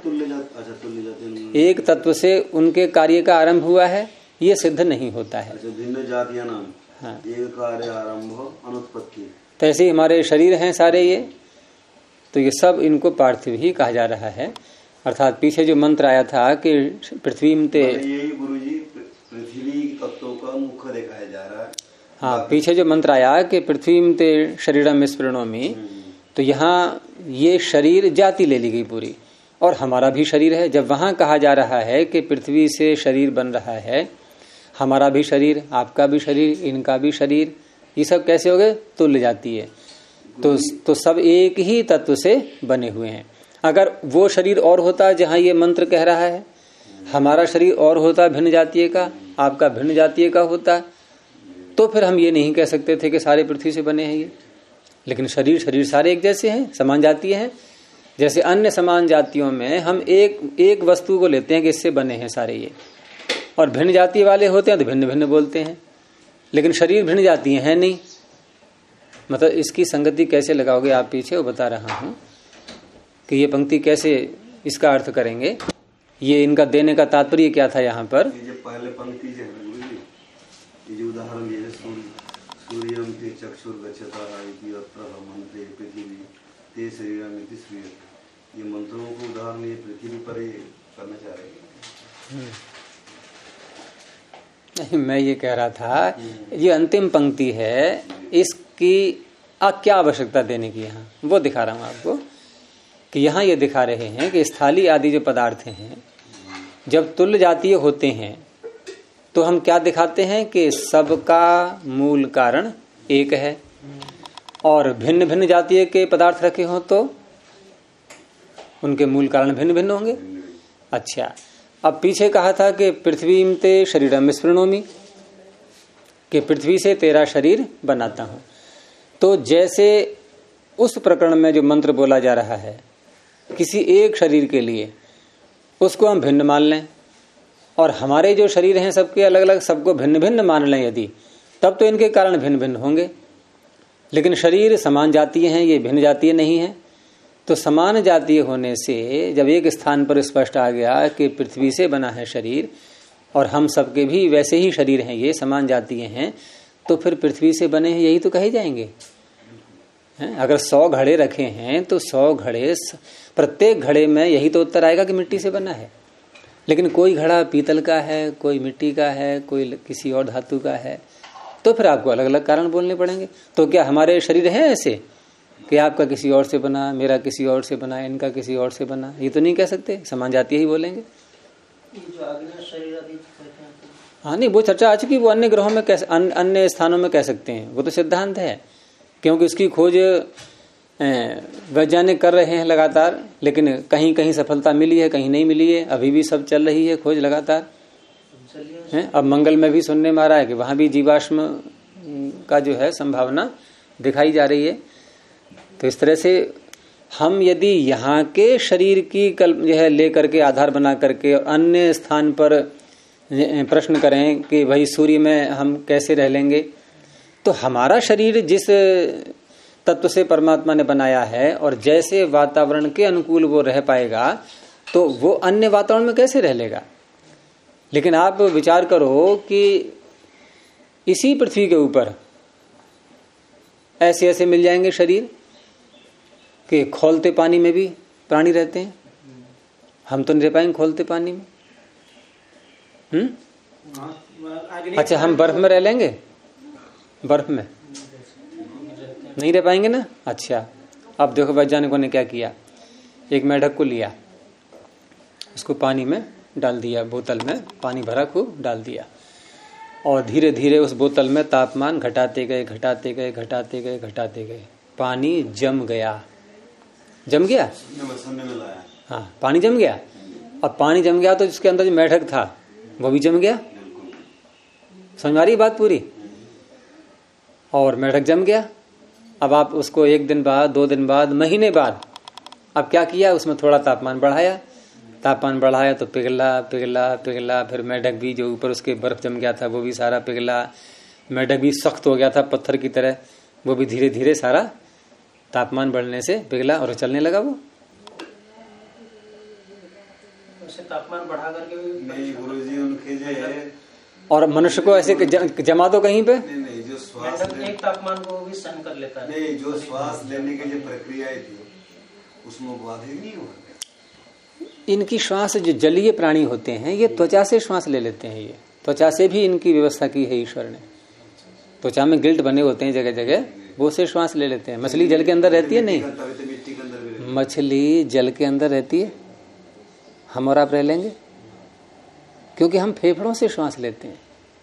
[SPEAKER 1] एक तत्व से उनके कार्य का आरंभ हुआ है, ये सिद्ध नहीं होता है।
[SPEAKER 4] भिन्न जातीया नाम, हाँ, एक कार्य आरंभ अनुत्पत्ति।
[SPEAKER 1] तो ऐसे ही हमारे शरीर हैं सारे ये, तो ये सब इनको पार्थिव ही कहा जा रहा है। अर्थात पीछे जो मंत्र आया था कि पृथ्वी में
[SPEAKER 4] यही गुरुजी पृथ्वी तत्वों का मुख्य दिखाया जा रहा है।
[SPEAKER 1] हाँ, पीछे जो मंत्र आया कि पृथ्वी में ते शरीरम स्पृणोमि, तो यहाँ ये शरीर जाति ले ली गई पूरी, और हमारा भी शरीर है। जब वहां कहा जा रहा है कि पृथ्वी से शरीर बन रहा है, हमारा भी शरीर, आपका भी शरीर, इनका भी शरीर, ये सब कैसे हो गए? तुल्य जाती है। तो सब एक ही तत्व से बने हुए हैं। अगर वो शरीर और होता जहां ये मंत्र कह रहा है, हमारा शरीर और होता भिन्न जातीय का, आपका भिन्न जातीय का होता, तो फिर हम ये नहीं कह सकते थे कि सारे पृथ्वी से बने हैं ये। लेकिन शरीर सारे एक जैसे हैं, समान जातीय हैं। जैसे अन्य समान जातियों में हम एक वस्तु को लेते हैं कि इससे बने हैं सारे ये, और भिन्न जाति वाले होते हैं तो भिन्न भिन्न बोलते हैं। लेकिन शरीर भिन्न जातीय है नहीं। मतलब इसकी संगति कैसे लगाओगे आप पीछे, वो बता रहा हूं कि ये पंक्ति कैसे इसका अर्थ करेंगे। ये इनका देने का तात्पर्य क्या था यहाँ पर?
[SPEAKER 4] ये पहले पंक्ति जो है ये जो उदाहरण ये सूर्यम ते चक्षुर्गच्छता इति अत्र मंत्रे पृथ्वी ते शरीरम इति श्रूयते। ये मंत्रों को उदाहरण ये पृथ्वी पर ही करना चाह रहे हैं।
[SPEAKER 1] नहीं, मैं ये कह रहा था ये अंतिम पंक्ति है, इसकी क्या आवश्यकता देने की, यहाँ वो दिखा रहा हूं आपको कि यहाँ ये दिखा रहे हैं कि स्थाली आदि जो पदार्थ हैं जब तुल्य जातीय होते हैं तो हम क्या दिखाते हैं कि सबका मूल कारण एक है, और भिन्न भिन्न जातीय के पदार्थ रखे हों तो उनके मूल कारण भिन्न भिन्न होंगे। अच्छा, अब पीछे कहा था कि पृथ्वी ते शरीरम स्पृणोमि, कि पृथ्वी से तेरा शरीर बनाता हूं। तो जैसे उस प्रकरण में जो मंत्र बोला जा रहा है किसी एक शरीर के लिए, उसको हम भिन्न मान लें, और हमारे जो शरीर हैं सबके अलग अलग, सबको भिन्न भिन्न मान लें यदि, तब तो इनके कारण भिन्न भिन्न होंगे। लेकिन शरीर समान जातीय हैं, ये भिन्न जातीय नहीं है। तो समान जातीय होने से जब एक स्थान पर स्पष्ट आ गया कि पृथ्वी से बना है शरीर, और हम सबके भी वैसे ही शरीर हैं, ये समान जातीय हैं, तो फिर पृथ्वी से बने हैं यही तो कहे जाएंगे। अगर 100 घड़े रखे हैं तो 100 घड़े, प्रत्येक घड़े में यही तो उत्तर आएगा कि मिट्टी से बना है। लेकिन कोई घड़ा पीतल का है, कोई मिट्टी का है, कोई किसी और धातु का है, तो फिर आपको अलग अलग कारण बोलने पड़ेंगे। तो क्या हमारे शरीर हैं ऐसे कि आपका किसी और से बना, मेरा किसी और से बना, इनका किसी और से बना? ये तो नहीं कह सकते, समान जातीय ही बोलेंगे। हाँ, नहीं वो चर्चा आ चुकी, वो अन्य ग्रहों में कैसे, अन्य स्थानों में कह सकते हैं, वो तो सिद्धांत है, क्योंकि उसकी खोज वैज्ञानिक कर रहे हैं लगातार। लेकिन कहीं कहीं सफलता मिली है, कहीं नहीं मिली है, अभी भी सब चल रही है खोज लगातार है। अब मंगल में भी सुनने में आ रहा है कि वहां भी जीवाश्म का जो है संभावना दिखाई जा रही है। तो इस तरह से हम यदि यहाँ के शरीर की जो है लेकर के आधार बना करके अन्य स्थान पर प्रश्न करें कि भाई सूर्य में हम कैसे रह लेंगे, तो हमारा शरीर जिस तत्व से परमात्मा ने बनाया है और जैसे वातावरण के अनुकूल वो रह पाएगा, तो वो अन्य वातावरण में कैसे रह लेगा। लेकिन आप विचार करो कि इसी पृथ्वी के ऊपर ऐसे ऐसे मिल जाएंगे शरीर कि खौलते पानी में भी प्राणी रहते हैं। हम तो नहीं रह पाएंगे खोलते पानी में। अच्छा, हम बर्फ में रह लेंगे? बर्फ में नहीं रह पाएंगे ना। अच्छा, अब देखो वैज्ञानिकों ने क्या किया, एक मेढक को लिया, उसको पानी में डाल दिया, बोतल में पानी भरा खूब डाल दिया, और धीरे धीरे उस बोतल में तापमान घटाते गए घटाते गए घटाते गए घटाते गए, पानी जम गया। जम गया? हाँ, पानी जम गया। अब पानी जम गया तो जिसके अंदर जो मेढक था वो भी जम गया। समझ आ रही बात पूरी? और मेढक जम गया। अब आप उसको 1 दिन बाद, 2 दिन बाद, महीने बाद अब क्या किया, उसमें थोड़ा तापमान बढ़ाया। तापमान बढ़ाया तो पिघला पिघला पिघला, फिर मेढक भी जो ऊपर उसके बर्फ जम गया था वो भी सारा पिघला। मेढक भी सख्त हो गया था पत्थर की तरह, वो भी धीरे धीरे सारा तापमान बढ़ने से पिघला और चलने लगा। वो
[SPEAKER 2] तापमान बढ़ा करके
[SPEAKER 4] नहीं गुरुजी, उनके जो
[SPEAKER 1] और मनुष्य को ऐसे जमा दो कहीं पे,
[SPEAKER 4] नहीं जो श्वास
[SPEAKER 2] एक तापमान को भी सहन कर लेता है।
[SPEAKER 4] नहीं, जो श्वास लेने की जो प्रक्रिया थी उसमें बाधित नहीं हुआ।
[SPEAKER 1] इनकी श्वास, जो जलीय प्राणी होते हैं ये त्वचा से श्वास ले लेते हैं। ये त्वचा से भी इनकी व्यवस्था की है ईश्वर ने। त्वचा में गिल्ट बने होते हैं जगह जगह, वो से श्वास ले लेते हैं। मछली जल के अंदर रहती है? नहीं, मछली जल के अंदर रहती है। हम और आप रह लेंगे? क्योंकि हम फेफड़ों से श्वास लेते हैं।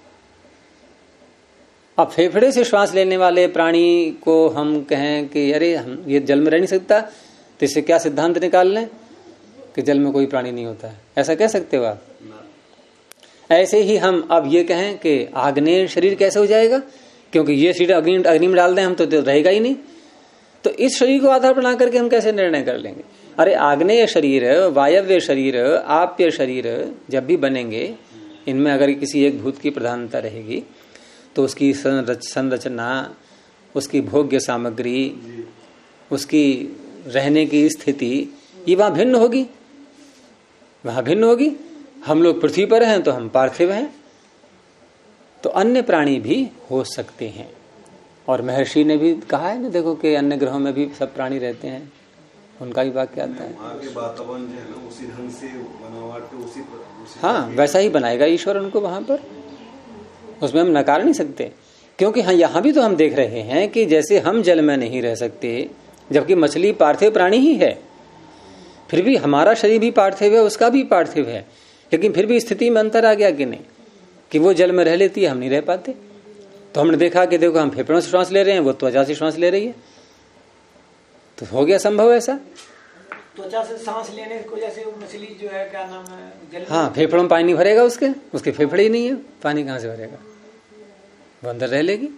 [SPEAKER 1] अब फेफड़े से श्वास लेने वाले प्राणी को हम कहें कि अरे हम ये जल में रह नहीं सकता, तो इससे क्या सिद्धांत निकाल लें कि जल में कोई प्राणी नहीं होता है? ऐसा कह सकते हो आप? ऐसे ही हम अब ये कहें कि आग्नेय शरीर कैसे हो जाएगा, क्योंकि ये शरीर अग्नि में डाल दें हम तो रहेगा ही नहीं। तो इस शरीर को आधार बना करके हम कैसे निर्णय कर लेंगे? अरे आग्नेय शरीर, वायव्य शरीर, आप्य शरीर जब भी बनेंगे, इनमें अगर किसी एक भूत की प्रधानता रहेगी तो उसकी संरचना, उसकी भोग्य सामग्री, उसकी रहने की स्थिति, ये वहां भिन्न होगी, वहां भिन्न होगी। हम लोग पृथ्वी पर हैं तो हम पार्थिव हैं, तो अन्य प्राणी भी हो सकते हैं। और महर्षि ने भी कहा है ना, देखो कि अन्य ग्रहों में भी सब प्राणी रहते हैं, उनका भी वाक्य आता है।
[SPEAKER 4] वहाँ के वातावरण जो है ना उसी ढंग से बनावट, उसी
[SPEAKER 1] हाँ, वैसा ही बनाएगा ईश्वर उनको वहां पर, उसमें हम नकार नहीं सकते। क्योंकि हाँ, यहाँ भी तो हम देख रहे हैं कि जैसे हम जल में नहीं रह सकते, जबकि मछली पार्थिव प्राणी ही है, फिर भी हमारा शरीर भी पार्थिव है, उसका भी पार्थिव है, लेकिन फिर भी स्थिति में अंतर आ गया कि नहीं, कि वो जल में रह लेती है, हम नहीं रह पाते। तो हमने देखा कि देखो हम फेफड़ों से श्वास ले रहे हैं, वो त्वचा से श्वास ले रही है, तो हो गया संभव ऐसा।
[SPEAKER 3] त्वचा से सांस लेने को जैसे मछली जो है, क्या नाम है, जल,
[SPEAKER 1] हाँ, फेफड़ों में पानी नहीं भरेगा, उसके फेफड़े ही नहीं है, पानी कहाँ से भरेगा, वो अंदर रह लेगी।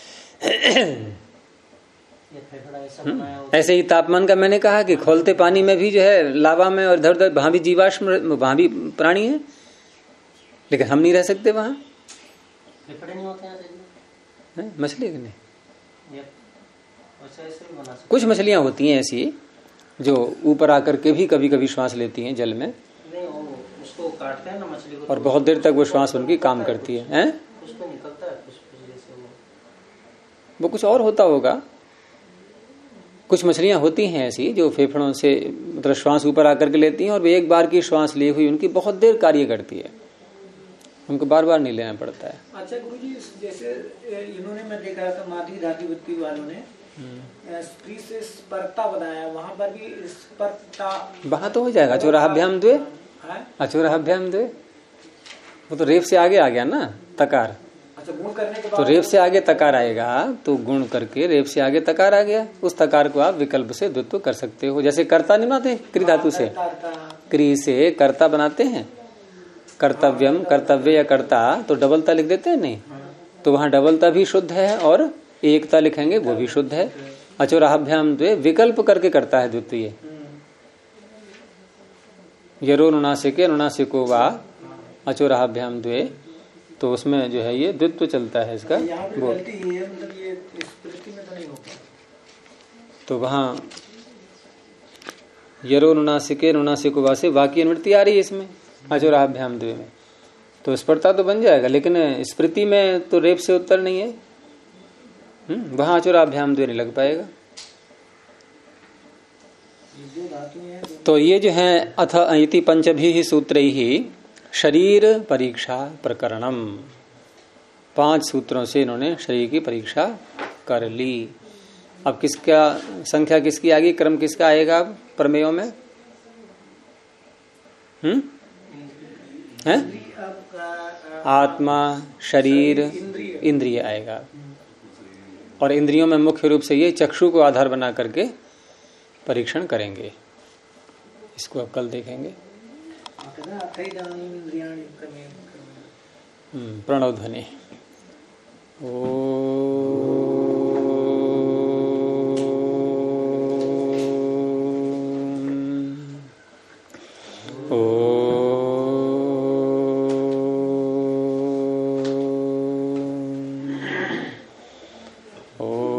[SPEAKER 1] ऐसे ही तापमान का मैंने कहा कि खोलते पानी में भी जो है, लावा में और इधर उधर वहां भी जीवाश्म, वहां भी प्राणी है, लेकिन हम नहीं रह सकते वहां।
[SPEAKER 2] नहीं होते हैं
[SPEAKER 1] मछली के नहीं, कुछ मछलियां होती हैं ऐसी जो ऊपर आकर के भी कभी कभी श्वास लेती हैं जल में।
[SPEAKER 2] नहीं, उसको काटते हैं ना मछली को,
[SPEAKER 1] और बहुत देर तक वो श्वास उनकी काम करती है।
[SPEAKER 2] उसको निकलता है जैसे
[SPEAKER 1] वो कुछ और होता होगा। कुछ मछलियां होती हैं ऐसी जो फेफड़ों से मतलब श्वास ऊपर आकर के लेती हैं, और वे एक बार की श्वास ली हुई उनकी बहुत देर कार्य करती है, उनको बार बार नहीं लेना पड़ता है।
[SPEAKER 3] अच्छा गुरुजी, जैसे इन्होंने, मैं देखा था माधवी धातुवृत्ति वालों ने स्त्री से स्पर्ता बनाया, वहां पर भी स्पर्ता, वहां
[SPEAKER 1] तो हो जाएगा अचोराभ्याम द्वे, अचोराभ्याम द्वे, वो तो रेफ से आगे आ गया ना तकार।
[SPEAKER 3] अच्छा, गुण करने के बाद
[SPEAKER 1] तो रेफ से आगे तकार आएगा, तो गुण करके रेफ से आगे तकार आ गया, उस तकार को आप विकल्प से द्वित्व कर सकते हो। जैसे कर्ता नहीं बनाते क्री धातु से, क्री से कर्ता बनाते हैं, कर्तव्यम, कर्तव्य या कर्ता, तो डबलता लिख देते हैं नहीं, तो वहां डबलता भी शुद्ध है और एकता लिखेंगे वो भी शुद्ध है। अचोराभ्याम द्वे विकल्प करके करता है द्वितीय। यरो नुनासिके नुनासिको वा अचोराभ्याम द्वे, तो उसमें जो है ये द्वित्व चलता है इसका। वो तो वहाँ यरो नुनासिके नुनासिको वासे वाक्य निवृत्ति आ रही है इसमें अचोराभ्याम द्वे में, तो स्पर्धा तो बन जाएगा, लेकिन स्मृति में तो रेप से उत्तर नहीं है, वहां अचोराभ्याम द्वे नहीं लग पाएगा। तो ये जो है अथ इति पंचभिः सूत्रैः शरीर परीक्षा प्रकरणम, 5 सूत्रों से इन्होंने शरीर की परीक्षा कर ली। अब किसका संख्या किसकी आएगी, क्रम किसका आएगा अब प्रमेयों में? है आत्मा, शरीर, इंद्रिय आएगा। और इंद्रियों में मुख्य रूप से ये चक्षु को आधार बना करके परीक्षण करेंगे, इसको अब कल देखेंगे। प्रणव ध्वनि ओ